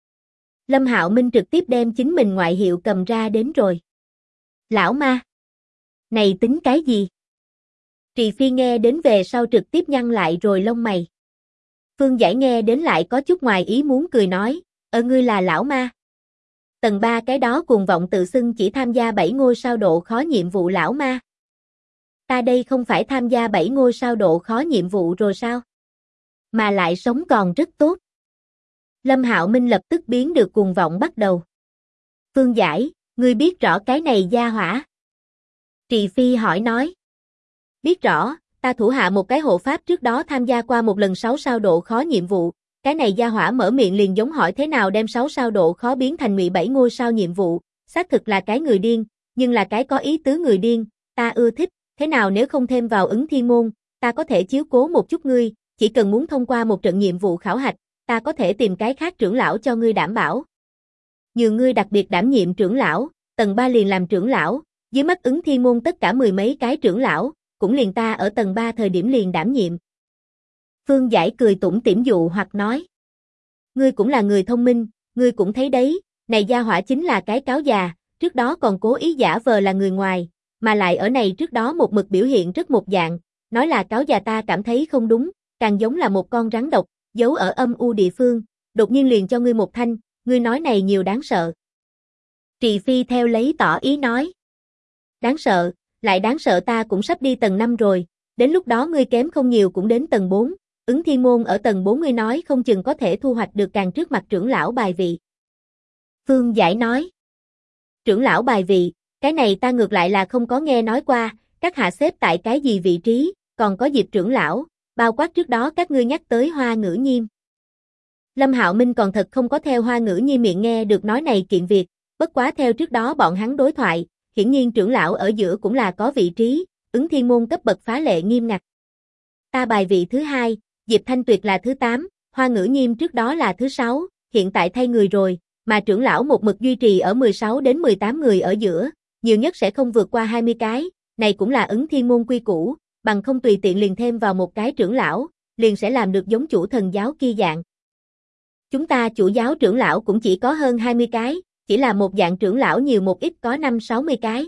Speaker 1: Lâm Hạo Minh trực tiếp đem chính mình ngoại hiệu cầm ra đến rồi. Lão ma? Này tính cái gì? Trì Phi nghe đến về sau trực tiếp nhăn lại rồi lông mày. Phương Giải nghe đến lại có chút ngoài ý muốn cười nói, ngươi là lão ma. Tầng 3 cái đó cuồng vọng tự xưng chỉ tham gia 7 ngôi sao độ khó nhiệm vụ lão ma. Ta đây không phải tham gia 7 ngôi sao độ khó nhiệm vụ rồi sao? Mà lại sống còn rất tốt. Lâm Hạo Minh lập tức biến được cuồng vọng bắt đầu. Phương Giải, ngươi biết rõ cái này gia hỏa? Trì Phi hỏi nói. Biết rõ, ta thủ hạ một cái hộ pháp trước đó tham gia qua một lần 6 sao độ khó nhiệm vụ, cái này gia hỏa mở miệng liền giống hỏi thế nào đem 6 sao độ khó biến thành 17 ngôi sao nhiệm vụ, xác thực là cái người điên, nhưng là cái có ý tứ người điên, ta ưa thích, thế nào nếu không thêm vào ứng thiên môn, ta có thể chiếu cố một chút ngươi, chỉ cần muốn thông qua một trận nhiệm vụ khảo hạch, ta có thể tìm cái khác trưởng lão cho ngươi đảm bảo. Nhường ngươi đặc biệt đảm nhiệm trưởng lão, tầng 3 liền làm trưởng lão, dưới mắt ứng thiên môn tất cả 10 mấy cái trưởng lão, cũng liền ta ở tầng 3 thời điểm liền đảm nhiệm. Phương Giải cười tủm tỉm dụ hoặc nói. Ngươi cũng là người thông minh, ngươi cũng thấy đấy, này gia hỏa chính là cái cáo già, trước đó còn cố ý giả vờ là người ngoài, mà lại ở này trước đó một mực biểu hiện rất một dạng, nói là cáo già ta cảm thấy không đúng, càng giống là một con rắn độc, giấu ở âm u địa phương, đột nhiên liền cho ngươi một thanh, ngươi nói này nhiều đáng sợ. Trì Phi theo lấy tỏ ý nói. Đáng sợ, lại đáng sợ ta cũng sắp đi tầng 5 rồi, đến lúc đó ngươi kém không nhiều cũng đến tầng 4, ứng thiên môn ở tầng 4 ngươi nói không chừng có thể thu hoạch được càng trước mặt trưởng lão bài vị. Phương Giải nói. Trưởng lão bài vị, cái này ta ngược lại là không có nghe nói qua, các hạ xếp tại cái gì vị trí, còn có Diệp trưởng lão, bao quát trước đó các ngươi nhắc tới Hoa Ngữ Nhiêm. Lâm Hạo Minh còn thật không có theo Hoa Ngữ Nhiêm miệng nghe được nói này kiện việc, bất quá theo trước đó bọn hắn đối thoại, hiển nhiên trưởng lão ở giữa cũng là có vị trí, ứng thiên môn cấp bậc phá lệ nghiêm ngặt. Ta bài vị thứ 2, Diệp Thanh Tuyệt là thứ 8, Hoa Ngữ Nhiêm trước đó là thứ 6, hiện tại thay người rồi, mà trưởng lão một mực duy trì ở 16 đến 18 người ở giữa, nhiều nhất sẽ không vượt qua 20 cái, này cũng là ứng thiên môn quy củ, bằng không tùy tiện liền thêm vào một cái trưởng lão, liền sẽ làm được giống chủ thần giáo kia dạng. Chúng ta chủ giáo trưởng lão cũng chỉ có hơn 20 cái, chỉ là một dạng trưởng lão nhiều một ít có 5-60 cái.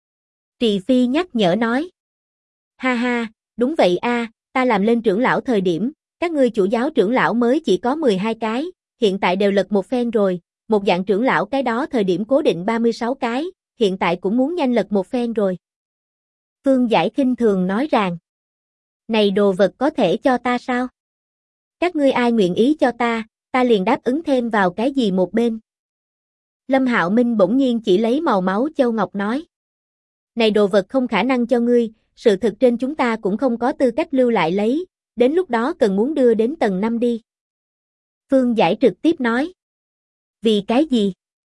Speaker 1: Trì Phi nhắc nhở nói. Ha ha, đúng vậy a, ta làm lên trưởng lão thời điểm, các ngươi chủ giáo trưởng lão mới chỉ có 12 cái, hiện tại đều lật một phen rồi, một dạng trưởng lão cái đó thời điểm cố định 36 cái, hiện tại cũng muốn nhanh lật một phen rồi. Phương Giải khinh thường nói rằng, này đồ vật có thể cho ta sao? Các ngươi ai nguyện ý cho ta liền đáp ứng thêm vào cái gì một bên. Lâm Hạo Minh bỗng nhiên chỉ lấy màu máu châu ngọc nói. Này đồ vật không khả năng cho ngươi, sự thực trên chúng ta cũng không có tư cách lưu lại lấy, đến lúc đó cần muốn đưa đến tầng 5 đi. Phương Giải trực tiếp nói. Vì cái gì?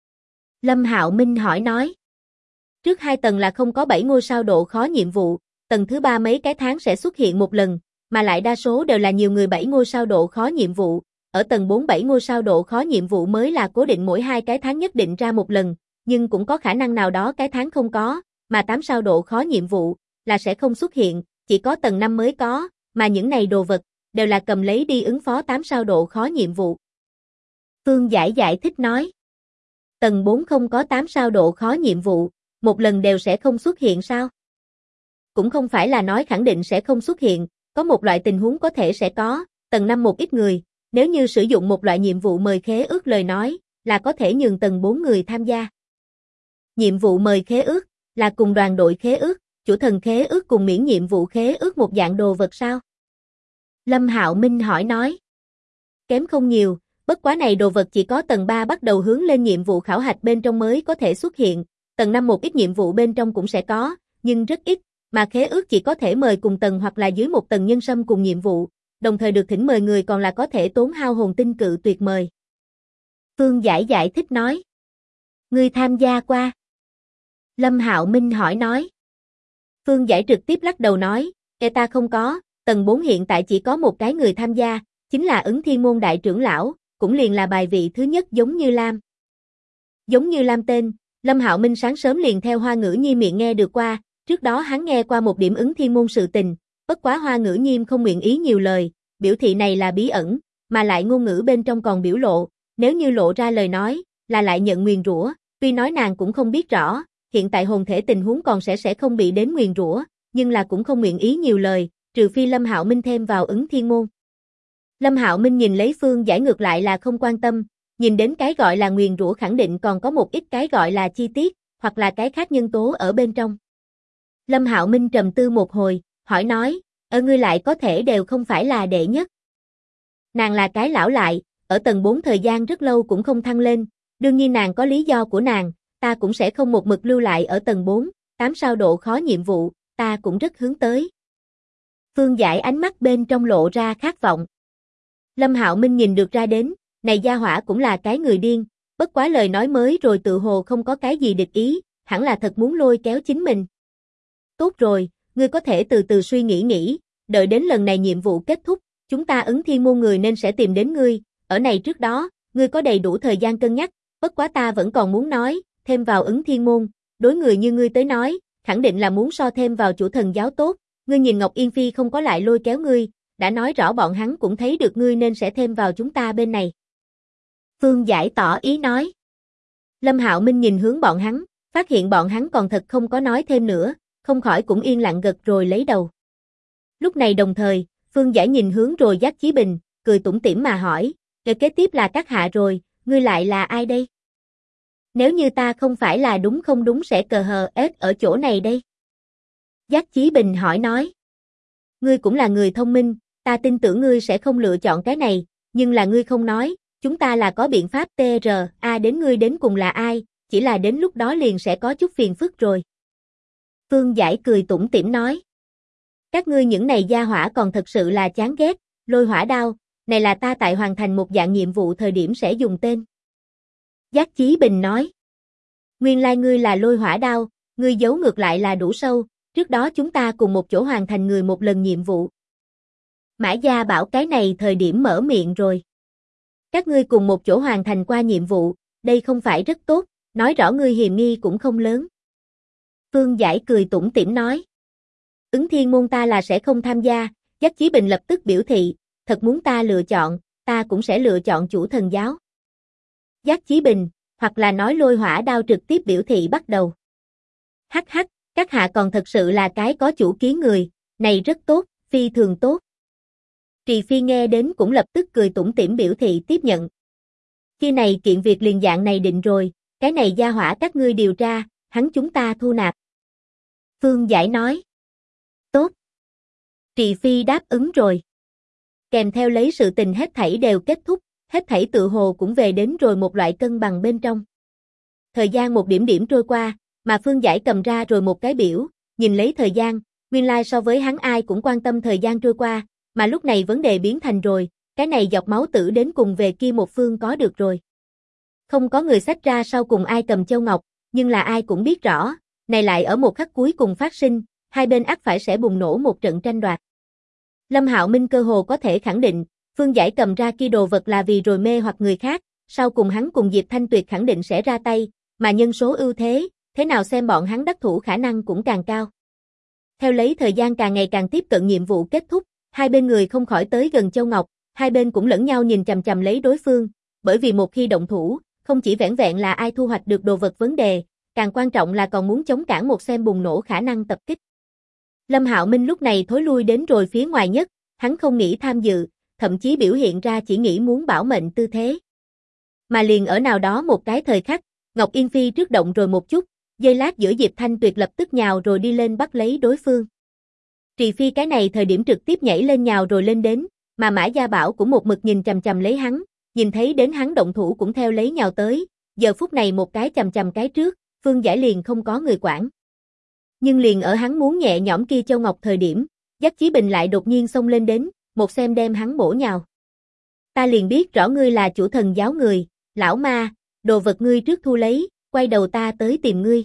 Speaker 1: Lâm Hạo Minh hỏi nói. Trước 2 tầng là không có 7 ngôi sao độ khó nhiệm vụ, tầng thứ 3 mấy cái tháng sẽ xuất hiện một lần, mà lại đa số đều là nhiều người 7 ngôi sao độ khó nhiệm vụ, ở tầng 4 7 ngôi sao độ khó nhiệm vụ mới là cố định mỗi 2 cái tháng nhất định ra một lần, nhưng cũng có khả năng nào đó cái tháng không có, mà 8 sao độ khó nhiệm vụ là sẽ không xuất hiện, chỉ có tầng 5 mới có, mà những này đồ vật đều là cầm lấy đi ứng phó 8 sao độ khó nhiệm vụ. Phương Giải giải thích nói. Tầng 4 không có 8 sao độ khó nhiệm vụ, một lần đều sẽ không xuất hiện sao? Cũng không phải là nói khẳng định sẽ không xuất hiện, có một loại tình huống có thể sẽ có, tầng 5 một ít người, nếu như sử dụng một loại nhiệm vụ mời khế ước lời nói, là có thể nhường tầng 4 người tham gia. Nhiệm vụ mời khế ước, là cùng đoàn đội khế ước, chủ thần khế ước cùng miễn nhiệm vụ khế ước một dạng đồ vật sao? Lâm Hạo Minh hỏi nói. Kém không nhiều, bất quá này đồ vật chỉ có tầng 3 bắt đầu hướng lên nhiệm vụ khảo hạch bên trong mới có thể xuất hiện, tầng 5 một ít nhiệm vụ bên trong cũng sẽ có, nhưng rất ít, mà khế ước chỉ có thể mời cùng tầng hoặc là dưới một tầng nhân sâm cùng nhiệm vụ, đồng thời được thỉnh mời người còn là có thể tốn hao hồn tinh cự tuyệt mời. Phương Giải giải thích nói. Ngươi tham gia qua? Lâm Hạo Minh hỏi nói. Phương Giải trực tiếp lắc đầu nói, ta không có, tầng 4 hiện tại chỉ có một cái người tham gia, chính là ứng thiên môn đại trưởng lão, cũng liền là bài vị thứ nhất giống như Lam. Giống như Lam tên, Lâm Hạo Minh sáng sớm liền theo Hoa Ngữ Nhi miệng nghe được qua, trước đó hắn nghe qua một điểm ứng thiên môn sự tình, bất quá Hoa Ngữ Nhi không nguyện ý nhiều lời, biểu thị này là bí ẩn, mà lại ngôn ngữ bên trong còn biểu lộ, nếu như lộ ra lời nói, là lại nhận nguyền rủa, tuy nói nàng cũng không biết rõ, hiện tại hồn thể tình huống còn sẽ không bị đến nguyền rủa, nhưng là cũng không nguyện ý nhiều lời, trừ phi Lâm Hạo Minh thêm vào ứng thiên môn. Lâm Hạo Minh nhìn lấy Phương Giải ngược lại là không quan tâm, nhìn đến cái gọi là nguyền rủa khẳng định còn có một ít cái gọi là chi tiết, hoặc là cái khác nhân tố ở bên trong. Lâm Hạo Minh trầm tư một hồi, hỏi nói, ngươi lại có thể đều không phải là đệ nhất. Nàng là cái lão lại, ở tầng 4 thời gian rất lâu cũng không thăng lên, đương nhiên nàng có lý do của nàng, ta cũng sẽ không một mực lưu lại ở tầng 4, 8 sao độ khó nhiệm vụ, ta cũng rất hướng tới. Phương Giải ánh mắt bên trong lộ ra khát vọng. Lâm Hạo Minh nhìn được ra đến, này gia hỏa cũng là cái người điên, bất quá lời nói mới rồi tự hồ không có cái gì địch ý, hẳn là thật muốn lôi kéo chính mình. Tốt rồi, ngươi có thể từ từ suy nghĩ, đợi đến lần này nhiệm vụ kết thúc, chúng ta ứng thiên môn người nên sẽ tìm đến ngươi, ở này trước đó, ngươi có đầy đủ thời gian cân nhắc, bất quá ta vẫn còn muốn nói, thêm vào ứng thiên môn, đối người như ngươi tới nói, khẳng định là muốn so thêm vào chủ thần giáo tốt, ngươi nhìn Ngọc Yên Phi không có lại lôi kéo ngươi, đã nói rõ bọn hắn cũng thấy được ngươi nên sẽ thêm vào chúng ta bên này. Phương Giải tỏ ý nói. Lâm Hạo Minh nhìn hướng bọn hắn, phát hiện bọn hắn còn thật không có nói thêm nữa, không khỏi cũng yên lặng gật rồi lấy đầu. Lúc này đồng thời, Phương Giải nhìn hướng rồi Giác Chí Bình, cười tủm tỉm mà hỏi, kế tiếp là các hạ rồi, ngươi lại là ai đây? Nếu như ta không phải là đúng không đúng sẽ cờ hờ ết ở chỗ này đây. Giác Chí Bình hỏi nói. Ngươi cũng là người thông minh, ta tin tưởng ngươi sẽ không lựa chọn cái này, nhưng là ngươi không nói, chúng ta là có biện pháp TRA đến ngươi đến cùng là ai, chỉ là đến lúc đó liền sẽ có chút phiền phức rồi. Phương Giải cười tủm tỉm nói. Các ngươi những này gia hỏa còn thật sự là chán ghét, Lôi Hỏa Đao, này là ta tại hoàn thành một dạng nhiệm vụ thời điểm sẽ dùng tên. Giác Chí Bình nói. Nguyên lai ngươi là Lôi Hỏa Đao, ngươi giấu ngược lại là đủ sâu, trước đó chúng ta cùng một chỗ hoàn thành người một lần nhiệm vụ. Mã Gia Bảo cái này thời điểm mở miệng rồi. Các ngươi cùng một chỗ hoàn thành qua nhiệm vụ, đây không phải rất tốt, nói rõ ngươi hiềm nghi cũng không lớn. Phương Giải cười tủm tỉm nói. Ứng thiên môn ta là sẽ không tham gia, Dắt Chí Bình lập tức biểu thị, thật muốn ta lựa chọn, ta cũng sẽ lựa chọn chủ thần giáo. Dắt Chí Bình, hoặc là nói Lôi Hỏa Đao trực tiếp biểu thị bắt đầu. Hắc hắc, các hạ còn thật sự là cái có chủ kiến người, này rất tốt, phi thường tốt. Trì Phi nghe đến cũng lập tức cười tủm tỉm biểu thị tiếp nhận. Khi này kiện việc liền dạng này định rồi, cái này gia hỏa các ngươi điều tra, hắn chúng ta thu nạp. Phương Giải nói. Tốt. Trì Phi đáp ứng rồi. Kèm theo lấy sự tình hết thảy đều kết thúc, hết thảy tự hồ cũng về đến rồi một loại cân bằng bên trong. Thời gian một điểm điểm trôi qua, mà Phương Giải cầm ra rồi một cái biểu, nhìn lấy thời gian, nguyên lai so với hắn ai cũng quan tâm thời gian trôi qua, mà lúc này vấn đề biến thành rồi, cái này dọc máu tử đến cùng về kia một phương có được rồi. Không có người xách ra sau cùng ai cầm châu ngọc, nhưng là ai cũng biết rõ, này lại ở một khắc cuối cùng phát sinh, hai bên ắt phải sẽ bùng nổ một trận tranh đoạt. Lâm Hạo Minh cơ hồ có thể khẳng định, Phương Giải cầm ra kia đồ vật là vì rồi mê hoặc người khác, sau cùng hắn cùng Diệp Thanh Tuyệt khẳng định sẽ ra tay, mà nhân số ưu thế nào xem bọn hắn đắc thủ khả năng cũng càng cao. Theo lấy thời gian càng ngày càng tiếp cận nhiệm vụ kết thúc, hai bên người không khỏi tới gần Châu Ngọc, hai bên cũng lẫn nhau nhìn chằm chằm lấy đối phương, bởi vì một khi động thủ, không chỉ vẻn vẹn là ai thu hoạch được đồ vật vấn đề, càng quan trọng là còn muốn chống cản một xem bùng nổ khả năng tập kích. Lâm Hạo Minh lúc này thối lui đến rồi phía ngoài nhất, hắn không nghĩ tham dự, thậm chí biểu hiện ra chỉ nghĩ muốn bảo mệnh tư thế. Mà liền ở nào đó một cái thời khắc, Ngọc Yên Phi trước động rồi một chút, giây lát giữa Diệp Thanh Tuyệt lập tức nhào rồi đi lên bắt lấy đối phương. Trì Phi cái này thời điểm trực tiếp nhảy lên nhào rồi lên đến, mà Mã Gia Bảo cũng một mực nhìn chằm chằm lấy hắn, nhìn thấy đến hắn động thủ cũng theo lấy nhào tới, giờ phút này một cái chằm chằm cái trước, Phương Giải liền không có người quản. Nhưng liền ở hắn muốn nhẹ nhõm kia Châu Ngọc thời điểm, Dắt Chí Bình lại đột nhiên xông lên đến, một xem đem hắn bổ nhào. Ta liền biết rõ ngươi là chủ thần giáo người, lão ma, đồ vật ngươi trước thu lấy, quay đầu ta tới tìm ngươi.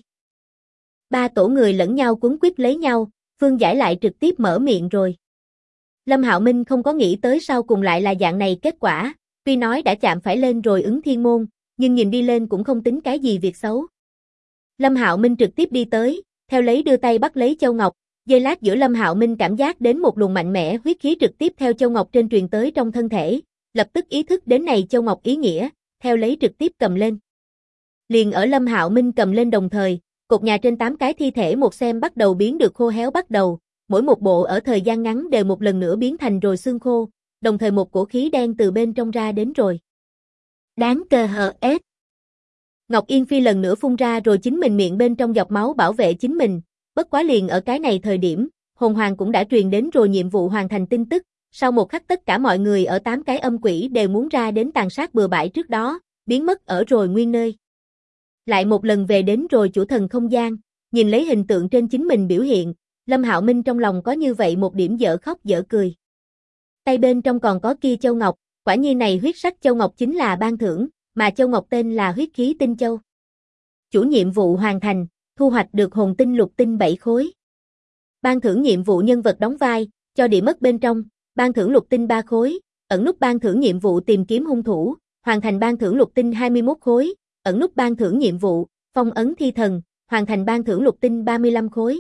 Speaker 1: Ba tổ người lẫn nhau cuống quýt lấy nhau, Phương Giải lại trực tiếp mở miệng rồi. Lâm Hạo Minh không có nghĩ tới sau cùng lại là dạng này kết quả, tuy nói đã chạm phải lên rồi ứng thiên môn, nhưng nhìn đi lên cũng không tính cái gì việc xấu. Lâm Hạo Minh trực tiếp đi tới, theo lấy đưa tay bắt lấy Châu Ngọc, giây lát giữa Lâm Hạo Minh cảm giác đến một luồng mạnh mẽ huyết khí trực tiếp theo Châu Ngọc trên truyền tới trong thân thể, lập tức ý thức đến này Châu Ngọc ý nghĩa, theo lấy trực tiếp cầm lên. Liền ở Lâm Hạo Minh cầm lên đồng thời, cột nhà trên 8 cái thi thể một xem bắt đầu biến được khô héo bắt đầu, mỗi một bộ ở thời gian ngắn đều một lần nữa biến thành rồi xương khô, đồng thời một cổ khí đen từ bên trong ra đến rồi. Đáng cờ hờ ết. Ngọc Yên Phi lần nữa phun ra rồi chính mình miệng bên trong dọc máu bảo vệ chính mình, bất quá liền ở cái này thời điểm, hồn hoàng cũng đã truyền đến rồi nhiệm vụ hoàn thành tin tức, sau một khắc tất cả mọi người ở 8 cái âm quỷ đều muốn ra đến tàn sát bừa bãi trước đó, biến mất ở rồi nguyên nơi. Lại một lần về đến rồi chủ thần không gian, nhìn lấy hình tượng trên chính mình biểu hiện, Lâm Hạo Minh trong lòng có như vậy một điểm dở khóc dở cười. Tay bên trong còn có kia Châu Ngọc, quả nhiên này huyết sắc Châu Ngọc chính là ban thưởng, mà Châu Ngọc tên là huyết khí tinh châu. Chủ nhiệm vụ hoàn thành, thu hoạch được hồn tinh lục tinh 7 khối. Ban thưởng nhiệm vụ nhân vật đóng vai, cho địa mất bên trong, ban thưởng lục tinh 3 khối, ẩn nút ban thưởng nhiệm vụ tìm kiếm hung thủ, hoàn thành ban thưởng lục tinh 21 khối, ẩn nút ban thưởng nhiệm vụ, phong ấn thi thần, hoàn thành ban thưởng lục tinh 35 khối.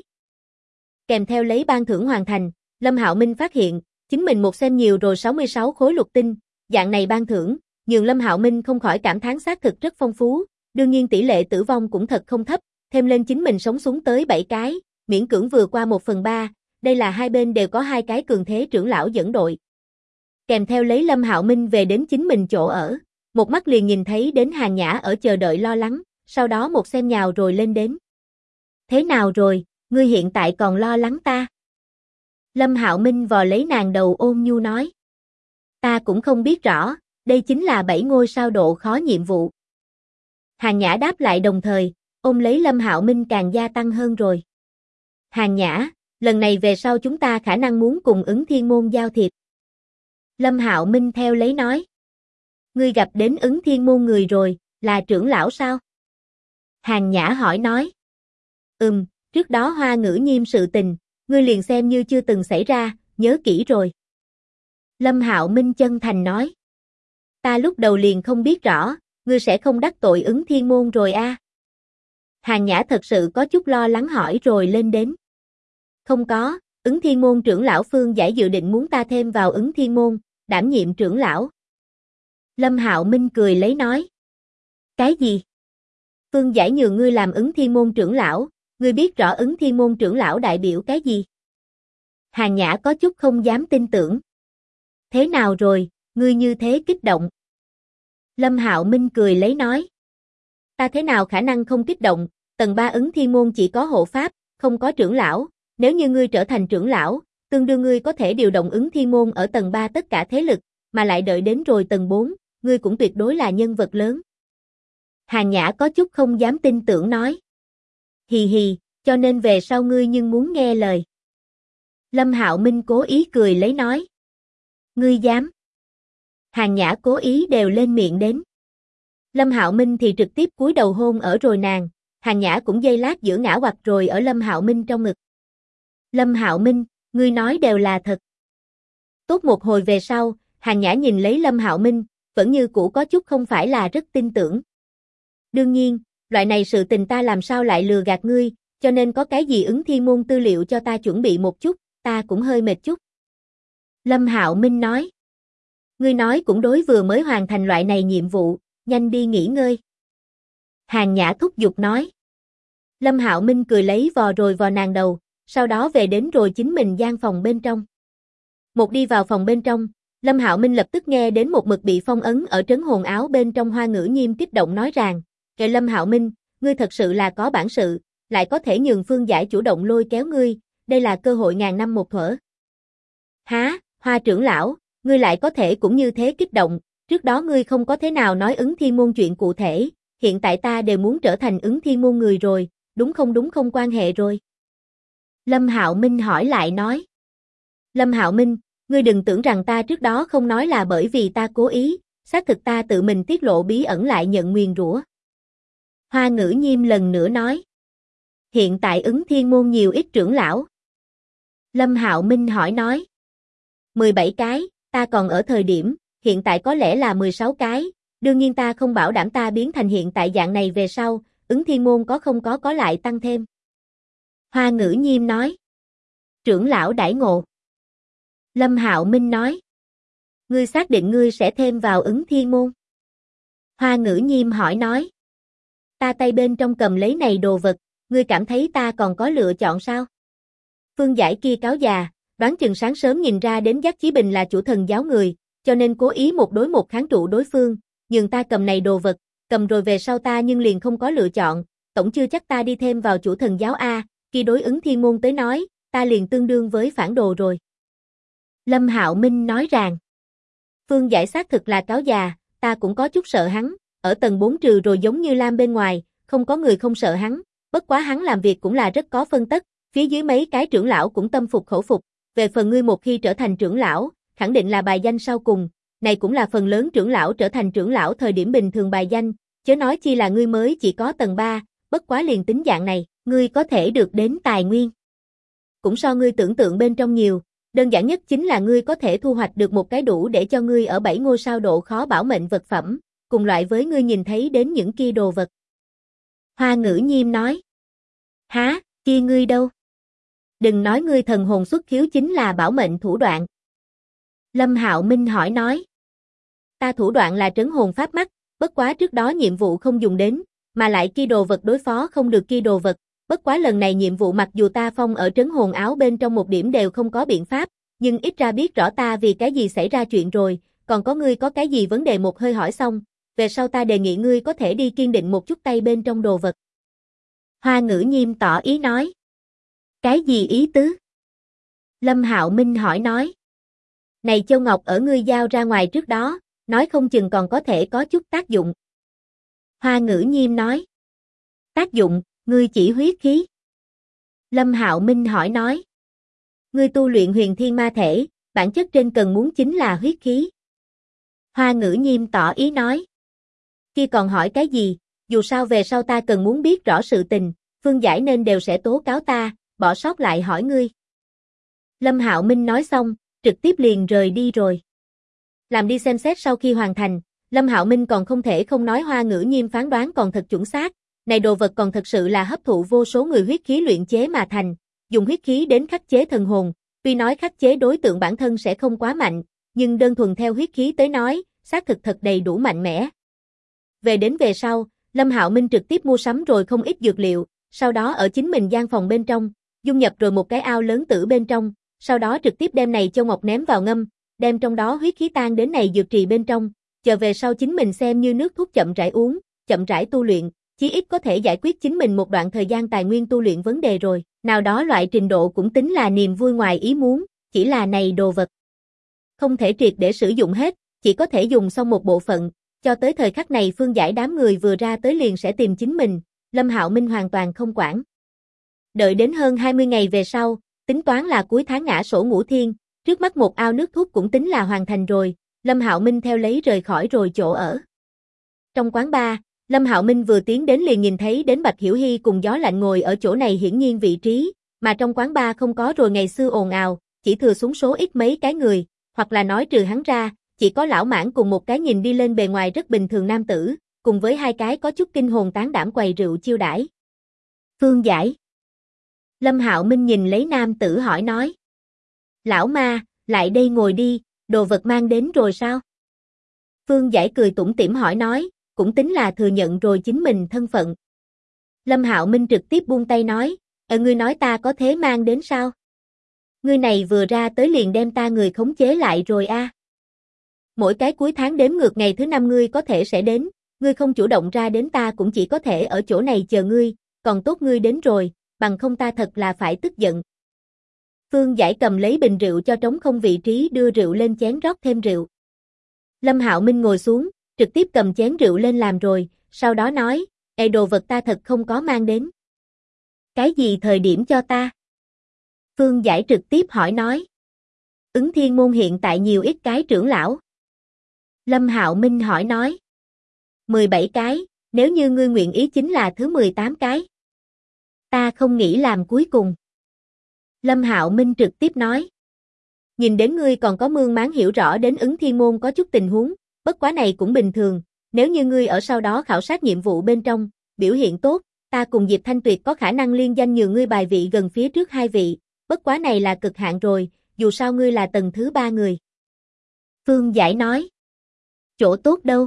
Speaker 1: Kèm theo lấy ban thưởng hoàn thành, Lâm Hạo Minh phát hiện, chính mình một xem nhiều rồi 66 khối lục tinh, dạng này ban thưởng, nhường Lâm Hạo Minh không khỏi cảm thán xác thực rất phong phú, đương nhiên tỷ lệ tử vong cũng thật không thấp, thêm lên chính mình sống xuống tới 7 cái, miễn cưỡng vừa qua 1/3, đây là hai bên đều có 2 cái cường thế trưởng lão dẫn đội. Kèm theo lấy Lâm Hạo Minh về đến chính mình chỗ ở, một mắt liền nhìn thấy đến Hàn Nhã ở chờ đợi lo lắng, sau đó một xem nhào rồi lên đến. Thế nào rồi, ngươi hiện tại còn lo lắng ta? Lâm Hạo Minh vò lấy nàng đầu ôn nhu nói. Ta cũng không biết rõ, đây chính là 7 ngôi sao độ khó nhiệm vụ. Hàn Nhã đáp lại đồng thời, ôm lấy Lâm Hạo Minh càng gia tăng hơn rồi. Hàn Nhã, lần này về sau chúng ta khả năng muốn cùng ứng thiên môn giao thiệp. Lâm Hạo Minh theo lấy nói. Ngươi gặp đến ứng thiên môn người rồi, là trưởng lão sao? Hàn Nhã hỏi nói. Trước đó Hoa Ngữ Nhiêm sự tình, ngươi liền xem như chưa từng xảy ra, nhớ kỹ rồi. Lâm Hạo Minh chân thành nói. Ta lúc đầu liền không biết rõ, ngươi sẽ không đắc tội ứng thiên môn rồi a. Hàn Nhã thật sự có chút lo lắng hỏi rồi lên đến. Không có, Ứng Thiên Môn trưởng lão Phương Giải dự định muốn ta thêm vào Ứng Thiên Môn, đảm nhiệm trưởng lão. Lâm Hạo Minh cười lấy nói. Cái gì? Phương Giải nhường ngươi làm Ứng Thiên Môn trưởng lão, ngươi biết rõ Ứng Thiên Môn trưởng lão đại biểu cái gì? Hàn Nhã có chút không dám tin tưởng. Thế nào rồi, ngươi như thế kích động? Lâm Hạo Minh cười lấy nói. Ta thế nào khả năng không kích động, tầng 3 Ứng Thiên Môn chỉ có hộ pháp, không có trưởng lão, nếu như ngươi trở thành trưởng lão, tương đương ngươi có thể điều động Ứng Thiên Môn ở tầng 3 tất cả thế lực, mà lại đợi đến rồi tầng 4, ngươi cũng tuyệt đối là nhân vật lớn. Hàn Nhã có chút không dám tin tưởng nói. Hì hì, cho nên về sau ngươi nhưng muốn nghe lời. Lâm Hạo Minh cố ý cười lấy nói. Ngươi dám? Hàn Nhã cố ý đều lên miệng đến. Lâm Hạo Minh thì trực tiếp cúi đầu hôn ở rồi nàng, Hàn Nhã cũng giây lát giữa ngã quỵ rồi ở Lâm Hạo Minh trong ngực. Lâm Hạo Minh, ngươi nói đều là thật. Tốt một hồi về sau, Hàn Nhã nhìn lấy Lâm Hạo Minh, vẫn như cũ có chút không phải là rất tin tưởng. Đương nhiên, loại này sự tình ta làm sao lại lừa gạt ngươi, cho nên có cái gì Ứng Thiên Môn tư liệu cho ta chuẩn bị một chút, ta cũng hơi mệt chút. Lâm Hạo Minh nói. Ngươi nói cũng đối, vừa mới hoàn thành loại này nhiệm vụ, nhanh đi nghỉ ngơi. Hàn Nhã thúc giục nói. Lâm Hạo Minh cười lấy vò rồi vò nàng đầu, sau đó về đến rồi chính mình gian phòng bên trong. Một đi vào phòng bên trong, Lâm Hạo Minh lập tức nghe đến một mực bị phong ấn ở trấn hồn áo bên trong Hoa Ngữ Nhiêm kích động nói rằng, kệ Lâm Hạo Minh, ngươi thật sự là có bản sự, lại có thể nhường Phương Giải chủ động lôi kéo ngươi, đây là cơ hội ngàn năm một thuở. Há, Hoa trưởng lão, ngươi lại có thể cũng như thế kích động, trước đó ngươi không có thế nào nói Ứng Thiên Môn chuyện cụ thể, hiện tại ta đều muốn trở thành Ứng Thiên Môn người rồi, đúng không quan hệ rồi. Lâm Hạo Minh hỏi lại nói. Lâm Hạo Minh, ngươi đừng tưởng rằng ta trước đó không nói là bởi vì ta cố ý, xác thực ta tự mình tiết lộ bí ẩn lại nhận nguyền rủa. Hoa Ngữ Nhiêm lần nữa nói. Hiện tại Ứng Thiên Môn nhiều ít trưởng lão? Lâm Hạo Minh hỏi nói. 17 cái, ta còn ở thời điểm, hiện tại có lẽ là 16 cái, đương nhiên ta không bảo đảm ta biến thành hiện tại dạng này về sau, Ứng Thiên Môn có lại tăng thêm. Hoa Ngữ Nhiêm nói. Trưởng lão đãi ngộ. Lâm Hạo Minh nói. Ngươi xác định ngươi sẽ thêm vào Ứng Thiên Môn? Hoa Ngữ Nhiêm hỏi nói. Ta tay bên trong cầm lấy này đồ vật, ngươi cảm thấy ta còn có lựa chọn sao? Phương Giải kia cáo già, đoán chừng sáng sớm nhìn ra đến Giác Chí Bình là chủ thần giáo người, cho nên cố ý một đối một kháng trụ đối phương, nhưng ta cầm này đồ vật, cầm rồi về sau ta nhưng liền không có lựa chọn, tổng chưa chắc ta đi thêm vào chủ thần giáo A, khi đối Ứng Thiên Môn tới nói, ta liền tương đương với phản đồ rồi. Lâm Hạo Minh nói rằng, Phương Giải xác thực là cáo già, ta cũng có chút sợ hắn, ở tầng 4 trừ rồi giống như Lam bên ngoài, không có người không sợ hắn, bất quá hắn làm việc cũng là rất có phân tất, phía dưới mấy cái trưởng lão cũng tâm phục khẩu phục, về phần ngươi một khi trở thành trưởng lão, khẳng định là bài danh sau cùng, này cũng là phần lớn trưởng lão trở thành trưởng lão thời điểm bình thường bài danh, chớ nói chi là ngươi mới chỉ có tầng 3, bất quá liền tính dạng này, ngươi có thể được đến tài nguyên. Cũng so ngươi tưởng tượng bên trong nhiều, đơn giản nhất chính là ngươi có thể thu hoạch được một cái đủ để cho ngươi ở 7 ngôi sao độ khó bảo mệnh vật phẩm, cùng loại với ngươi nhìn thấy đến những kia đồ vật. Hoa Ngữ Nhiêm nói. Há, kia ngươi đâu? Đừng nói ngươi thần hồn xuất khiếu chính là bảo mệnh thủ đoạn. Lâm Hạo Minh hỏi nói. Ta thủ đoạn là trấn hồn pháp mắt, bất quá trước đó nhiệm vụ không dùng đến, mà lại kia đồ vật đối phó không được kia đồ vật, bất quá lần này nhiệm vụ mặc dù ta phong ở trấn hồn áo bên trong một điểm đều không có biện pháp, nhưng ít ra biết rõ ta vì cái gì xảy ra chuyện rồi, còn có ngươi có cái gì vấn đề một hơi hỏi xong, về sau ta đề nghị ngươi có thể đi kiên định một chút tay bên trong đồ vật. Hoa Ngữ Nhiêm tỏ ý nói. Cái gì ý tứ? Lâm Hạo Minh hỏi nói. Này Châu Ngọc ở ngươi giao ra ngoài trước đó, nói không chừng còn có thể có chút tác dụng. Hoa Ngữ Nhiêm nói. Tác dụng, ngươi chỉ huyết khí. Lâm Hạo Minh hỏi nói. Ngươi tu luyện huyền thiên ma thể, bản chất trên cần muốn chính là huyết khí. Hoa Ngữ Nhiêm tỏ ý nói. Kia còn hỏi cái gì, dù sao về sau ta cần muốn biết rõ sự tình, Phương Giải nên đều sẽ tố cáo ta, bỏ sót lại hỏi ngươi. Lâm Hạo Minh nói xong, trực tiếp liền rời đi rồi. Làm đi xem xét sau khi hoàn thành, Lâm Hạo Minh còn không thể không nói Hoa Ngữ Nhiêm phán đoán còn thật chuẩn xác, Này đồ vật còn thật sự là hấp thụ vô số người huyết khí luyện chế mà thành, dùng huyết khí đến khắc chế thần hồn, tuy nói khắc chế đối tượng bản thân sẽ không quá mạnh, nhưng đơn thuần theo huyết khí tới nói, xác thực thật đầy đủ mạnh mẽ. Về sau, Lâm Hạo Minh trực tiếp mua sắm rồi không ít dược liệu, sau đó ở chính mình gian phòng bên trong, dung nhập rồi một cái ao lớn tử bên trong, sau đó trực tiếp đem này châu ngọc ném vào ngâm, đem trong đó huyết khí tan đến này dược trì bên trong, chờ về sau chính mình xem như nước thuốc chậm rãi uống, chậm rãi tu luyện, chí ít có thể giải quyết chính mình một đoạn thời gian tài nguyên tu luyện vấn đề rồi, nào đó loại trình độ cũng tính là niềm vui ngoài ý muốn, chỉ là này đồ vật không thể triệt để sử dụng hết, chỉ có thể dùng xong một bộ phận, cho tới thời khắc này Phương Giải đám người vừa ra tới liền sẽ tìm chính mình, Lâm Hạo Minh hoàn toàn không quản. Đợi đến hơn 20 ngày về sau, tính toán là cuối tháng ngã sổ ngũ thiên, trước mắt một ao nước thuốc cũng tính là hoàn thành rồi, Lâm Hạo Minh theo lấy rời khỏi rồi chỗ ở. Trong quán bar, Lâm Hạo Minh vừa tiến đến liền nhìn thấy đến Bạch Hiểu Hy cùng Gió Lạnh ngồi ở chỗ này hiển nhiên vị trí, mà trong quán bar không có rồi ngày xưa ồn ào, chỉ thừa xuống số ít mấy cái người, hoặc là nói trừ hắn ra, chỉ có lão mãn cùng một cái nhìn đi lên bề ngoài rất bình thường nam tử, cùng với hai cái có chút kinh hồn tán đảm quầy rượu chiêu đãi. Phương Giải. Lâm Hạo Minh nhìn lấy nam tử hỏi nói. Lão ma, lại đây ngồi đi, đồ vật mang đến rồi sao? Phương Giải cười tủm tỉm hỏi nói, cũng tính là thừa nhận rồi chính mình thân phận. Lâm Hạo Minh trực tiếp buông tay nói, ngươi nói ta có thế mang đến sao? Ngươi này vừa ra tới liền đem ta người khống chế lại rồi a. Mỗi cái cuối tháng đếm ngược ngày thứ 5 ngươi có thể sẽ đến, ngươi không chủ động ra đến ta cũng chỉ có thể ở chỗ này chờ ngươi, còn tốt ngươi đến rồi, bằng không ta thật là phải tức giận. Phương Giải cầm lấy bình rượu cho trống không vị trí đưa rượu lên chén rót thêm rượu. Lâm Hạo Minh ngồi xuống, trực tiếp cầm chén rượu lên làm rồi, sau đó nói, đồ vật ta thật không có mang đến. Cái gì thời điểm cho ta? Phương Giải trực tiếp hỏi nói. Ứng Thiên Môn hiện tại nhiều ít cái trưởng lão? Lâm Hạo Minh hỏi nói. 17 cái, nếu như ngươi nguyện ý chính là thứ 18 cái. Ta không nghĩ làm cuối cùng. Lâm Hạo Minh trực tiếp nói. Nhìn đến ngươi còn có mương máng hiểu rõ đến Ứng Thiên Môn có chút tình huống, bất quá này cũng bình thường, nếu như ngươi ở sau đó khảo sát nhiệm vụ bên trong, biểu hiện tốt, ta cùng Diệp Thanh Tuyệt có khả năng liên danh nhường ngươi bài vị gần phía trước 2 vị, bất quá này là cực hạn rồi, dù sao ngươi là tầng thứ 3 người. Phương Giải nói. Chỗ tốt đâu?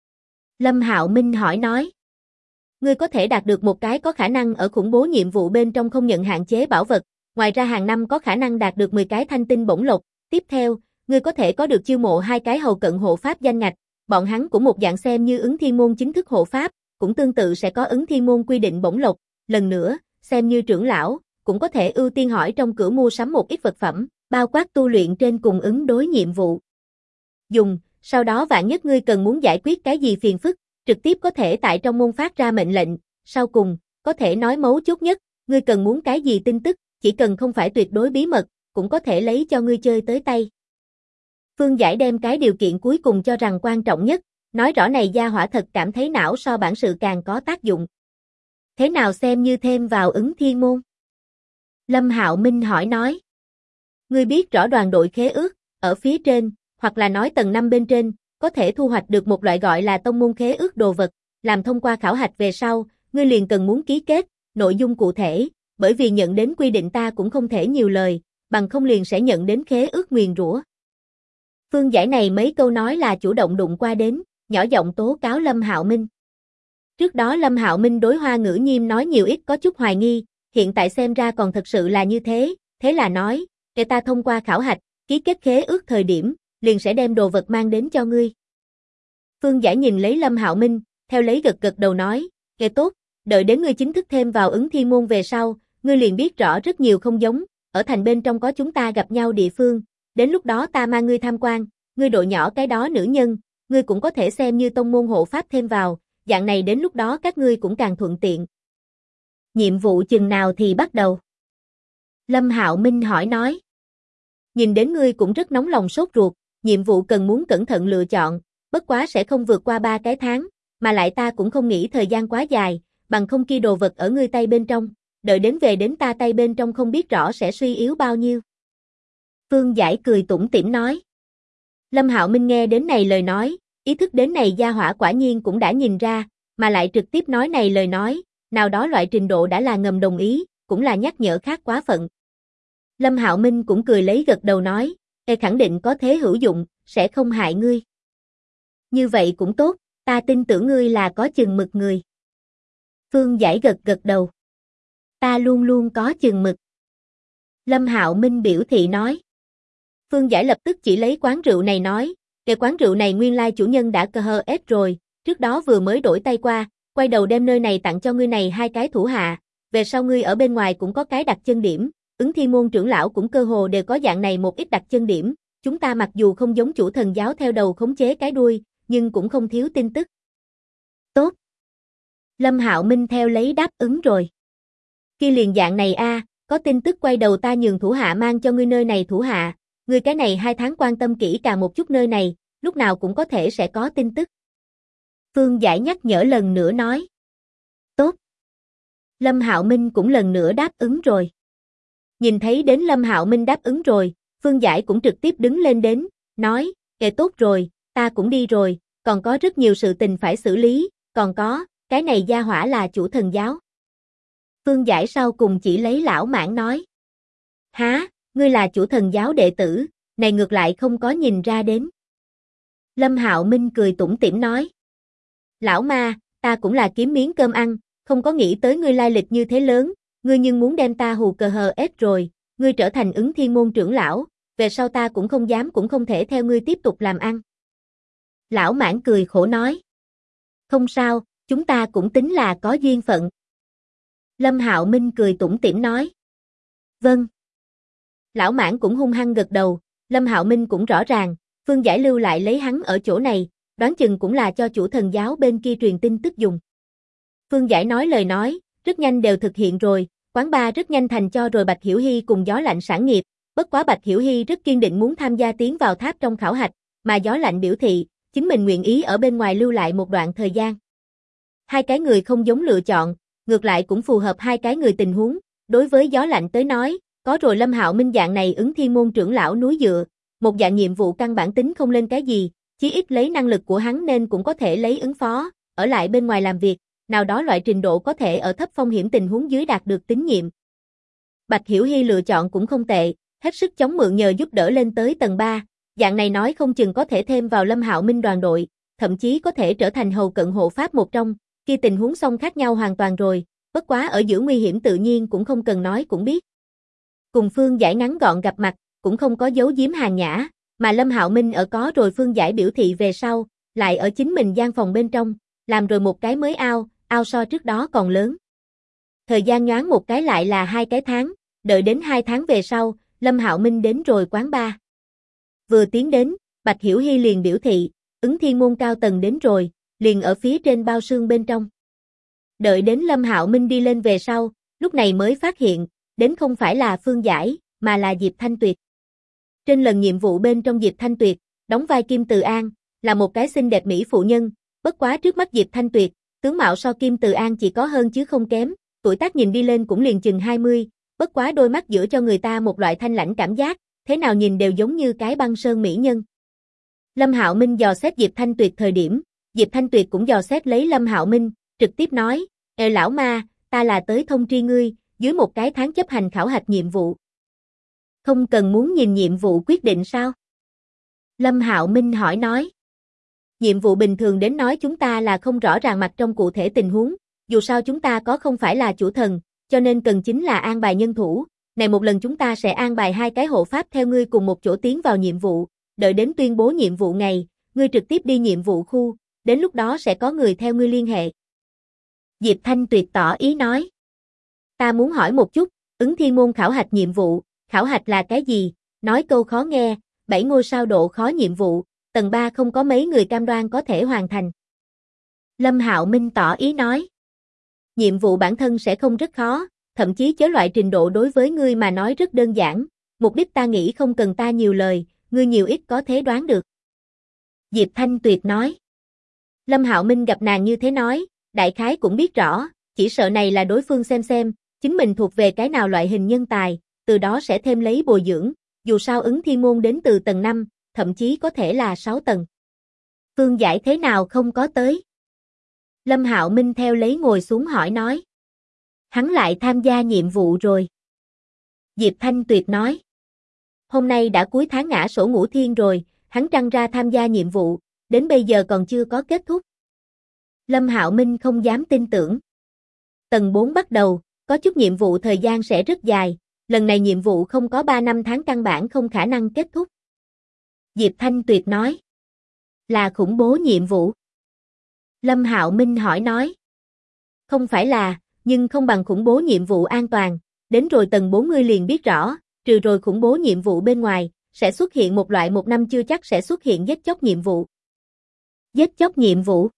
Speaker 1: Lâm Hạo Minh hỏi nói. Ngươi có thể đạt được một cái có khả năng ở khủng bố nhiệm vụ bên trong không nhận hạn chế bảo vật, ngoài ra hàng năm có khả năng đạt được 10 cái thanh tinh bổng lộc, tiếp theo, ngươi có thể có được chiêu mộ 2 cái hầu cận hộ pháp danh ngạch, bọn hắn cũng một dạng xem như Ứng Thiên Môn chính thức hộ pháp, cũng tương tự sẽ có Ứng Thiên Môn quy định bổng lộc, lần nữa, xem như trưởng lão, cũng có thể ưu tiên hỏi trong cửa mua sắm một ít vật phẩm, bao quát tu luyện trên cùng ứng đối nhiệm vụ. Dùng, sau đó vạn nhất ngươi cần muốn giải quyết cái gì phiền phức, trực tiếp có thể tại trong môn phát ra mệnh lệnh, sau cùng, có thể nói mấu chốt nhất, ngươi cần muốn cái gì tin tức, chỉ cần không phải tuyệt đối bí mật, cũng có thể lấy cho ngươi chơi tới tay. Phương Giải đem cái điều kiện cuối cùng cho rằng quan trọng nhất, nói rõ này gia hỏa thật cảm thấy não so bản sự càng có tác dụng. Thế nào xem như thêm vào Ứng Thiên Môn? Lâm Hạo Minh hỏi nói. Ngươi biết rõ đoàn đội khế ước, ở phía trên, hoặc là nói tầng 5 bên trên, có thể thu hoạch được một loại gọi là tông môn khế ước đồ vật, làm thông qua khảo hạch về sau, ngươi liền cần muốn ký kết, nội dung cụ thể, bởi vì nhận đến quy định ta cũng không thể nhiều lời, bằng không liền sẽ nhận đến khế ước nguyền rủa. Phương Giải này mấy câu nói là chủ động đụng qua đến, nhỏ giọng tố cáo Lâm Hạo Minh. Trước đó Lâm Hạo Minh đối Hoa Ngữ Nhiêm nói nhiều ít có chút hoài nghi, hiện tại xem ra còn thật sự là như thế, thế là nói, để ta thông qua khảo hạch, ký kết khế ước thời điểm, liền sẽ đem đồ vật mang đến cho ngươi. Phương Giải nhìn lấy Lâm Hạo Minh, theo lấy gật gật đầu nói, nghe tốt, đợi đến ngươi chính thức thêm vào Ứng Thiên Môn về sau, ngươi liền biết rõ rất nhiều không giống, ở thành bên trong có chúng ta gặp nhau địa phương, đến lúc đó ta mang ngươi tham quan, ngươi độ nhỏ cái đó nữ nhân, ngươi cũng có thể xem như tông môn hộ pháp thêm vào, dạng này đến lúc đó các ngươi cũng càng thuận tiện. Nhiệm vụ chừng nào thì bắt đầu? Lâm Hạo Minh hỏi nói. Nhìn đến ngươi cũng rất nóng lòng sốt ruột, nhiệm vụ cần muốn cẩn thận lựa chọn, bất quá sẽ không vượt qua 3 cái tháng, mà lại ta cũng không nghĩ thời gian quá dài, bằng không kia đồ vật ở ngươi tay bên trong, đợi đến về đến ta tay bên trong không biết rõ sẽ suy yếu bao nhiêu. Phương Giải cười tủm tỉm nói. Lâm Hạo Minh nghe đến này lời nói, ý thức đến này gia hỏa quả nhiên cũng đã nhìn ra, Mà lại trực tiếp nói này lời nói, nào đó loại trình độ đã là ngầm đồng ý, cũng là nhắc nhở khác quá phận. Lâm Hạo Minh cũng cười lấy gật đầu nói, khẳng định có thế hữu dụng, sẽ không hại ngươi. Như vậy cũng tốt, ta tin tưởng ngươi là có chừng mực người. Phương Giải gật gật đầu. Ta luôn luôn có chừng mực. Lâm Hạo Minh biểu thị nói. Phương Giải lập tức chỉ lấy quán rượu này nói, cái quán rượu này nguyên lai chủ nhân đã cờ hờ ép rồi, trước đó vừa mới đổi tay qua, quay đầu đem nơi này tặng cho ngươi này 2 cái thủ hạ, về sau ngươi ở bên ngoài cũng có cái đặt chân điểm, Ứng Thiên môn trưởng lão cũng cơ hồ đều có dạng này một ít đặt chân điểm, chúng ta mặc dù không giống chủ thần giáo theo đầu khống chế cái đuôi, nhưng cũng không thiếu tin tức. Tốt. Lâm Hạo Minh theo lấy đáp ứng rồi. Kia liền dạng này a, có tin tức quay đầu ta nhường thủ hạ mang cho ngươi nơi này thủ hạ, ngươi cái này 2 tháng quan tâm kỹ càng một chút nơi này, lúc nào cũng có thể sẽ có tin tức. Phương Giải nhắc nhở lần nữa nói. Tốt. Lâm Hạo Minh cũng lần nữa đáp ứng rồi. Nhìn thấy đến Lâm Hạo Minh đáp ứng rồi, Phương Giải cũng trực tiếp đứng lên đến, nói, tốt rồi, ta cũng đi rồi, còn có rất nhiều sự tình phải xử lý, còn có, cái này gia hỏa là chủ thần giáo. Phương Giải sau cùng chỉ lấy lão mãng nói. Há, ngươi là chủ thần giáo đệ tử, này ngược lại không có nhìn ra đến. Lâm Hạo Minh cười tủm tỉm nói. Lão ma, ta cũng là kiếm miếng cơm ăn, không có nghĩ tới ngươi lai lịch như thế lớn, ngươi nhưng muốn đem ta hù cờ hờ ép rồi, ngươi trở thành Ứng Thiên môn trưởng lão, về sau ta cũng không dám cũng không thể theo ngươi tiếp tục làm ăn. Lão mãng cười khổ nói. Không sao, chúng ta cũng tính là có duyên phận. Lâm Hạo Minh cười tủm tỉm nói. Vâng. Lão mãng cũng hung hăng gật đầu, Lâm Hạo Minh cũng rõ ràng, Phương Giải lưu lại lấy hắn ở chỗ này, đoán chừng cũng là cho chủ thần giáo bên kia truyền tin tức dùng. Phương Giải nói lời nói, rất nhanh đều thực hiện rồi, quán bar rất nhanh thành cho rồi Bạch Hiểu Hy cùng Gió Lạnh sản nghiệp, bất quá Bạch Hiểu Hy rất kiên định muốn tham gia tiến vào tháp trong khảo hạch, mà Gió Lạnh biểu thị, chính mình nguyện ý ở bên ngoài lưu lại một đoạn thời gian. 2 cái người không giống lựa chọn, ngược lại cũng phù hợp 2 cái người tình huống, đối với Gió Lạnh tới nói, có rồi Lâm Hạo Minh dạng này Ứng Thiên môn trưởng lão núi dựa, một dạng nhiệm vụ căn bản tính không lên cái gì, chí ít lấy năng lực của hắn nên cũng có thể lấy ứng phó, ở lại bên ngoài làm việc, nào đó loại trình độ có thể ở thấp phong hiểm tình huống dưới đạt được tín nhiệm. Bạch Hiểu Hy lựa chọn cũng không tệ, hết sức chống mượn nhờ giúp đỡ lên tới tầng 3, dạng này nói không chừng có thể thêm vào Lâm Hạo Minh đoàn đội, thậm chí có thể trở thành hầu cận hộ pháp một trong, kia tình huống song khác nhau hoàn toàn rồi, bất quá ở giữa nguy hiểm tự nhiên cũng không cần nói cũng biết. Cùng Phương Giải ngắn gọn gặp mặt, cũng không có giấu giếm hàng nhã, mà Lâm Hạo Minh ở có rồi Phương Giải biểu thị về sau, lại ở chính mình gian phòng bên trong, làm rồi một cái mới ao so trước đó còn lớn. Thời gian nhoáng một cái lại là 2 cái tháng, đợi đến 2 tháng về sau, Lâm Hạo Minh đến rồi quán bar. Vừa tiến đến, Bạch Hiểu Hy liền biểu thị, Ứng Thiên môn cao tầng đến rồi, liền ở phía trên bao xương bên trong. Đợi đến Lâm Hạo Minh đi lên về sau, lúc này mới phát hiện, đến không phải là Phương Giải, mà là Diệp Thanh Tuyệt. Trên lần nhiệm vụ bên trong Diệp Thanh Tuyệt, đóng vai Kim Từ An, là một cái xinh đẹp mỹ phụ nhân, bất quá trước mắt Diệp Thanh Tuyệt, tướng mạo so Kim Từ An chỉ có hơn chứ không kém, tuổi tác nhìn đi lên cũng liền chừng 20, bất quá đôi mắt giữa cho người ta một loại thanh lãnh cảm giác, thế nào nhìn đều giống như cái băng sơn mỹ nhân. Lâm Hạo Minh dò xét Diệp Thanh Tuyệt thời điểm, Diệp Thanh Tuyệt cũng dò xét lấy Lâm Hạo Minh, trực tiếp nói, lão ma, ta là tới thông tri ngươi, dưới một cái tháng chấp hành khảo hạch nhiệm vụ. Không cần muốn nhìn nhiệm vụ quyết định sao? Lâm Hạo Minh hỏi nói. Nhiệm vụ bình thường đến nói chúng ta là không rõ ràng mặt trong cụ thể tình huống, dù sao chúng ta có không phải là chủ thần, cho nên cần chính là an bài nhân thủ, này một lần chúng ta sẽ an bài 2 cái hộ pháp theo ngươi cùng một chỗ tiến vào nhiệm vụ, đợi đến tuyên bố nhiệm vụ ngày, ngươi trực tiếp đi nhiệm vụ khu, đến lúc đó sẽ có người theo ngươi liên hệ. Diệp Thanh Tuyệt tỏ ý nói. Ta muốn hỏi một chút, Ứng Thiên môn khảo hạch nhiệm vụ, khảo hạch là cái gì? Nói câu khó nghe, 7 ngôi sao độ khó nhiệm vụ, tầng 3 không có mấy người cam đoan có thể hoàn thành. Lâm Hạo Minh tỏ ý nói. Nhiệm vụ bản thân sẽ không rất khó, thậm chí chế loại trình độ đối với ngươi mà nói rất đơn giản, mục đích ta nghĩ không cần ta nhiều lời, ngươi nhiều ít có thể đoán được. Diệp Thanh Tuyệt nói. Lâm Hạo Minh gặp nàng như thế nói, đại khái cũng biết rõ, chỉ sợ này là đối phương xem, chính mình thuộc về cái nào loại hình nhân tài, từ đó sẽ thêm lấy bồi dưỡng, dù sao Ứng Thiên môn đến từ tầng 5, thậm chí có thể là 6 tầng. Phương Giải thế nào không có tới? Lâm Hạo Minh theo lấy ngồi xuống hỏi nói. Hắn lại tham gia nhiệm vụ rồi. Diệp Thanh Tuyệt nói. Hôm nay đã cuối tháng ngã sổ Ngũ Thiên rồi, hắn trăng ra tham gia nhiệm vụ, đến bây giờ còn chưa có kết thúc. Lâm Hạo Minh không dám tin tưởng. Tầng 4 bắt đầu, có chút nhiệm vụ thời gian sẽ rất dài, lần này nhiệm vụ không có 3 năm tháng căn bản không khả năng kết thúc. Diệp Thanh Tuyệt nói. Là khủng bố nhiệm vụ. Lâm Hạo Minh hỏi nói. Không phải là, nhưng không bằng khủng bố nhiệm vụ an toàn, đến rồi tầng 40 liền biết rõ, trừ rồi khủng bố nhiệm vụ bên ngoài, sẽ xuất hiện một loại một năm chưa chắc sẽ xuất hiện giết chóc nhiệm vụ. Giết chóc nhiệm vụ.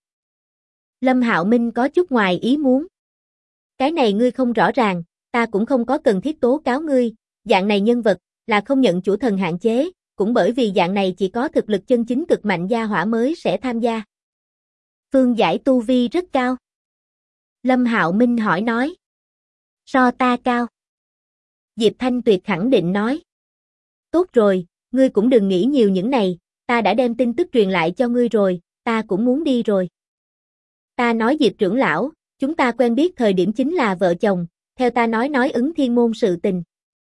Speaker 1: Lâm Hạo Minh có chút ngoài ý muốn. Cái này ngươi không rõ ràng, ta cũng không có cần thiết tố cáo ngươi, dạng này nhân vật, là không nhận chủ thần hạn chế, cũng bởi vì dạng này chỉ có thực lực chân chính cực mạnh gia hỏa mới sẽ tham gia. Phương Giải tu vi rất cao. Lâm Hạo Minh hỏi nói. So ta cao. Diệp Thanh Tuyệt khẳng định nói. Tốt rồi, ngươi cũng đừng nghĩ nhiều những này, ta đã đem tin tức truyền lại cho ngươi rồi, ta cũng muốn đi rồi. Ta nói Diệp trưởng lão, chúng ta quen biết thời điểm chính là vợ chồng, theo ta nói ứng thiên môn sự tình.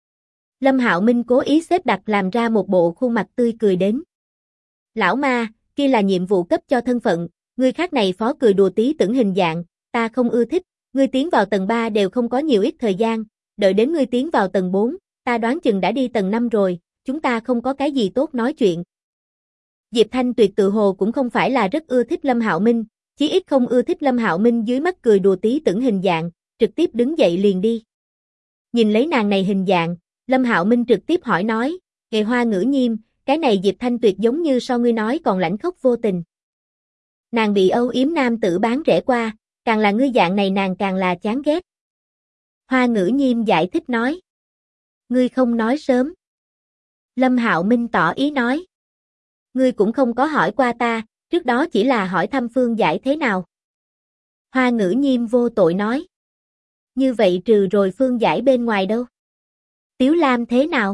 Speaker 1: Lâm Hạo Minh cố ý xếp đặt làm ra một bộ khuôn mặt tươi cười đến. Lão ma, kia là nhiệm vụ cấp cho thân phận, ngươi khác này phó cười đùa tí tưởng hình dạng, ta không ưa thích, ngươi tiến vào tầng 3 đều không có nhiều ít thời gian, đợi đến ngươi tiến vào tầng 4, ta đoán chừng đã đi tầng 5 rồi, chúng ta không có cái gì tốt nói chuyện. Diệp Thanh Tuyệt tự hồ cũng không phải là rất ưa thích Lâm Hạo Minh, chí ít không ưa thích Lâm Hạo Minh dưới mắt cười đùa tí tưởng hình dạng, trực tiếp đứng dậy liền đi. Nhìn lấy nàng này hình dạng, Lâm Hạo Minh trực tiếp hỏi nói, "Nghề Hoa Ngữ Nhiêm, cái này Diệp Thanh Tuyệt giống như so ngươi nói còn lãnh khốc vô tình. Nàng bị âu yếm nam tử bán rẻ qua, càng là ngươi dạng này nàng càng là chán ghét." Hoa Ngữ Nhiêm giải thích nói, "Ngươi không nói sớm." Lâm Hạo Minh tỏ ý nói, "Ngươi cũng không có hỏi qua ta, trước đó chỉ là hỏi thăm Phương Giải thế nào." Hoa Ngữ Nhiêm vô tội nói, "Như vậy trừ rồi Phương Giải bên ngoài đâu? Tiếu Lam thế nào?"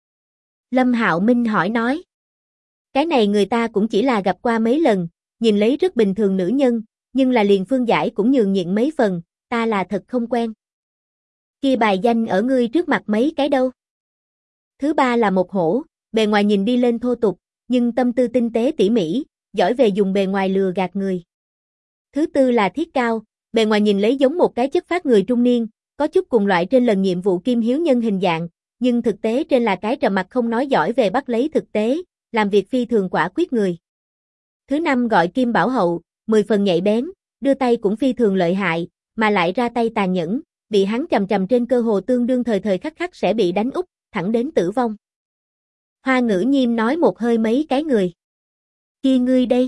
Speaker 1: Lâm Hạo Minh hỏi nói, "Cái này người ta cũng chỉ là gặp qua mấy lần, nhìn lấy rất bình thường nữ nhân, nhưng là liền Phương Giải cũng nhường nhịn mấy phần, ta là thật không quen." "Kia bài danh ở ngươi trước mặt mấy cái đâu?" "Thứ ba là một hổ, bề ngoài nhìn đi lên thô tục, nhưng tâm tư tinh tế tỉ mỉ, giỏi về dùng bề ngoài lừa gạt người. Thứ tư là Thiết Cao, bề ngoài nhìn lấy giống một cái chất phác người trung niên, có chút cùng loại trên lần nhiệm vụ Kim Hiếu Nhân hình dạng, nhưng thực tế trên là cái trầm mặc không nói giỏi về bắt lấy thực tế, làm việc phi thường quả quyết người. Thứ năm gọi Kim Bảo Hậu, 10 phần nhạy bén, đưa tay cũng phi thường lợi hại, mà lại ra tay tàn nhẫn, bị hắn chầm chầm trên cơ hồ tương đương thời thời khắc khắc sẽ bị đánh úp, thẳng đến tử vong." Hoa Ngữ Nhiêm nói một hơi mấy cái người. "Kia ngươi đây?"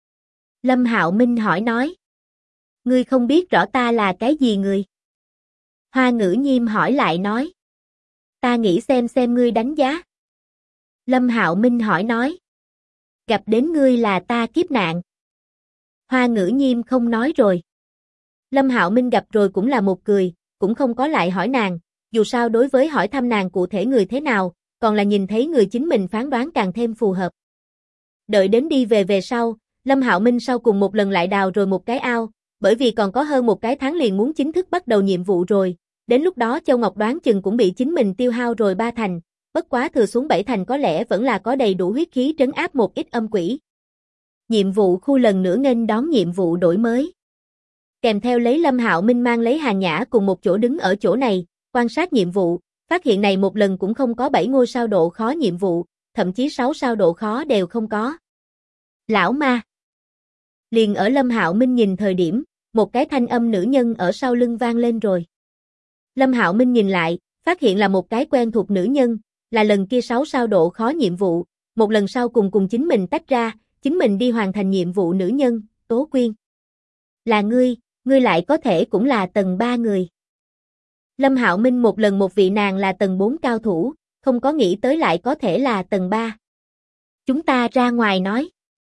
Speaker 1: Lâm Hạo Minh hỏi nói. "Ngươi không biết rõ ta là cái gì người?" Hoa Ngữ Nhiêm hỏi lại nói. "Ta nghĩ xem ngươi đánh giá." Lâm Hạo Minh hỏi nói. "Gặp đến ngươi là ta kiếp nạn." Hoa Ngữ Nhiêm không nói rồi. Lâm Hạo Minh gặp rồi cũng là một cười, cũng không có lại hỏi nàng, dù sao đối với hỏi thăm nàng cụ thể người thế nào, còn là nhìn thấy người chính mình phán đoán càng thêm phù hợp. Đợi đến đi về sau, Lâm Hạo Minh sau cùng một lần lại đào rồi một cái ao, bởi vì còn có hơn một cái tháng liền muốn chính thức bắt đầu nhiệm vụ rồi, đến lúc đó Châu Ngọc đoán chừng cũng bị chính mình tiêu hao rồi 3 thành, bất quá thừa xuống 7 thành có lẽ vẫn là có đầy đủ huyết khí trấn áp một ít âm quỷ. Nhiệm vụ khu lần nữa nghênh đón nhiệm vụ đổi mới. Kèm theo lấy Lâm Hạo Minh mang lấy Hàn Nhã cùng một chỗ đứng ở chỗ này, quan sát nhiệm vụ, phát hiện này một lần cũng không có 7 ngôi sao độ khó nhiệm vụ, thậm chí 6 sao độ khó đều không có. "Lão ma." Liền ở Lâm Hạo Minh nhìn thời điểm, một cái thanh âm nữ nhân ở sau lưng vang lên rồi. Lâm Hạo Minh nhìn lại, phát hiện là một cái quen thuộc nữ nhân, là lần kia 6 sao độ khó nhiệm vụ, một lần sau cùng chính mình tách ra, chính mình đi hoàn thành nhiệm vụ nữ nhân, Tố Quyên. "Là ngươi lại có thể cũng là tầng 3 người." Lâm Hạo Minh một lần một vị nàng là tầng 4 cao thủ, không có nghĩ tới lại có thể là tầng 3. "Chúng ta ra ngoài nói."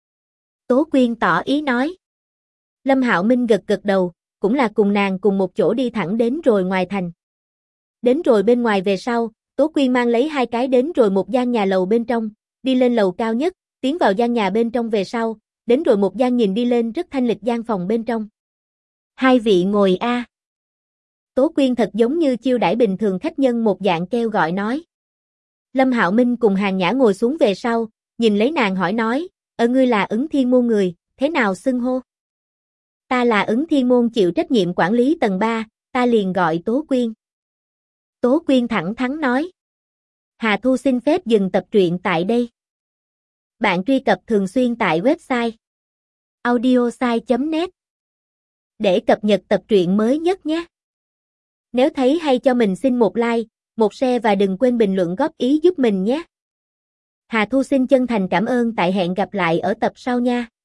Speaker 1: Tố Quyên tỏ ý nói. Lâm Hạo Minh gật gật đầu, cũng là cùng nàng cùng một chỗ đi thẳng đến rồi ngoài thành. Đến rồi bên ngoài về sau, Tố Quyên mang lấy 2 cái đến rồi một gian nhà lầu bên trong, đi lên lầu cao nhất, tiến vào gian nhà bên trong về sau, đến rồi một gian nhìn đi lên rất thanh lịch gian phòng bên trong. Hai vị ngồi a. Tố Quyên thật giống như chiêu đãi bình thường khách nhân một dạng kêu gọi nói. Lâm Hạo Minh cùng Hàn Nhã ngồi xuống về sau, nhìn lấy nàng hỏi nói, ngươi là Ứng Thiên Môn người, thế nào xưng hô? Ta là Ứng Thiên Môn chịu trách nhiệm quản lý tầng 3, ta liền gọi Tố Quyên. Tố Quyên thẳng thắn nói. Hà Thu xin phép dừng tập truyện tại đây. Bạn truy cập thường xuyên tại website audiosai.net để cập nhật tập truyện mới nhất nhé. Nếu thấy hay cho mình xin một like, một share và đừng quên bình luận góp ý giúp mình nhé. Hà Thu xin chân thành cảm ơn, tại hẹn gặp lại ở tập sau nha.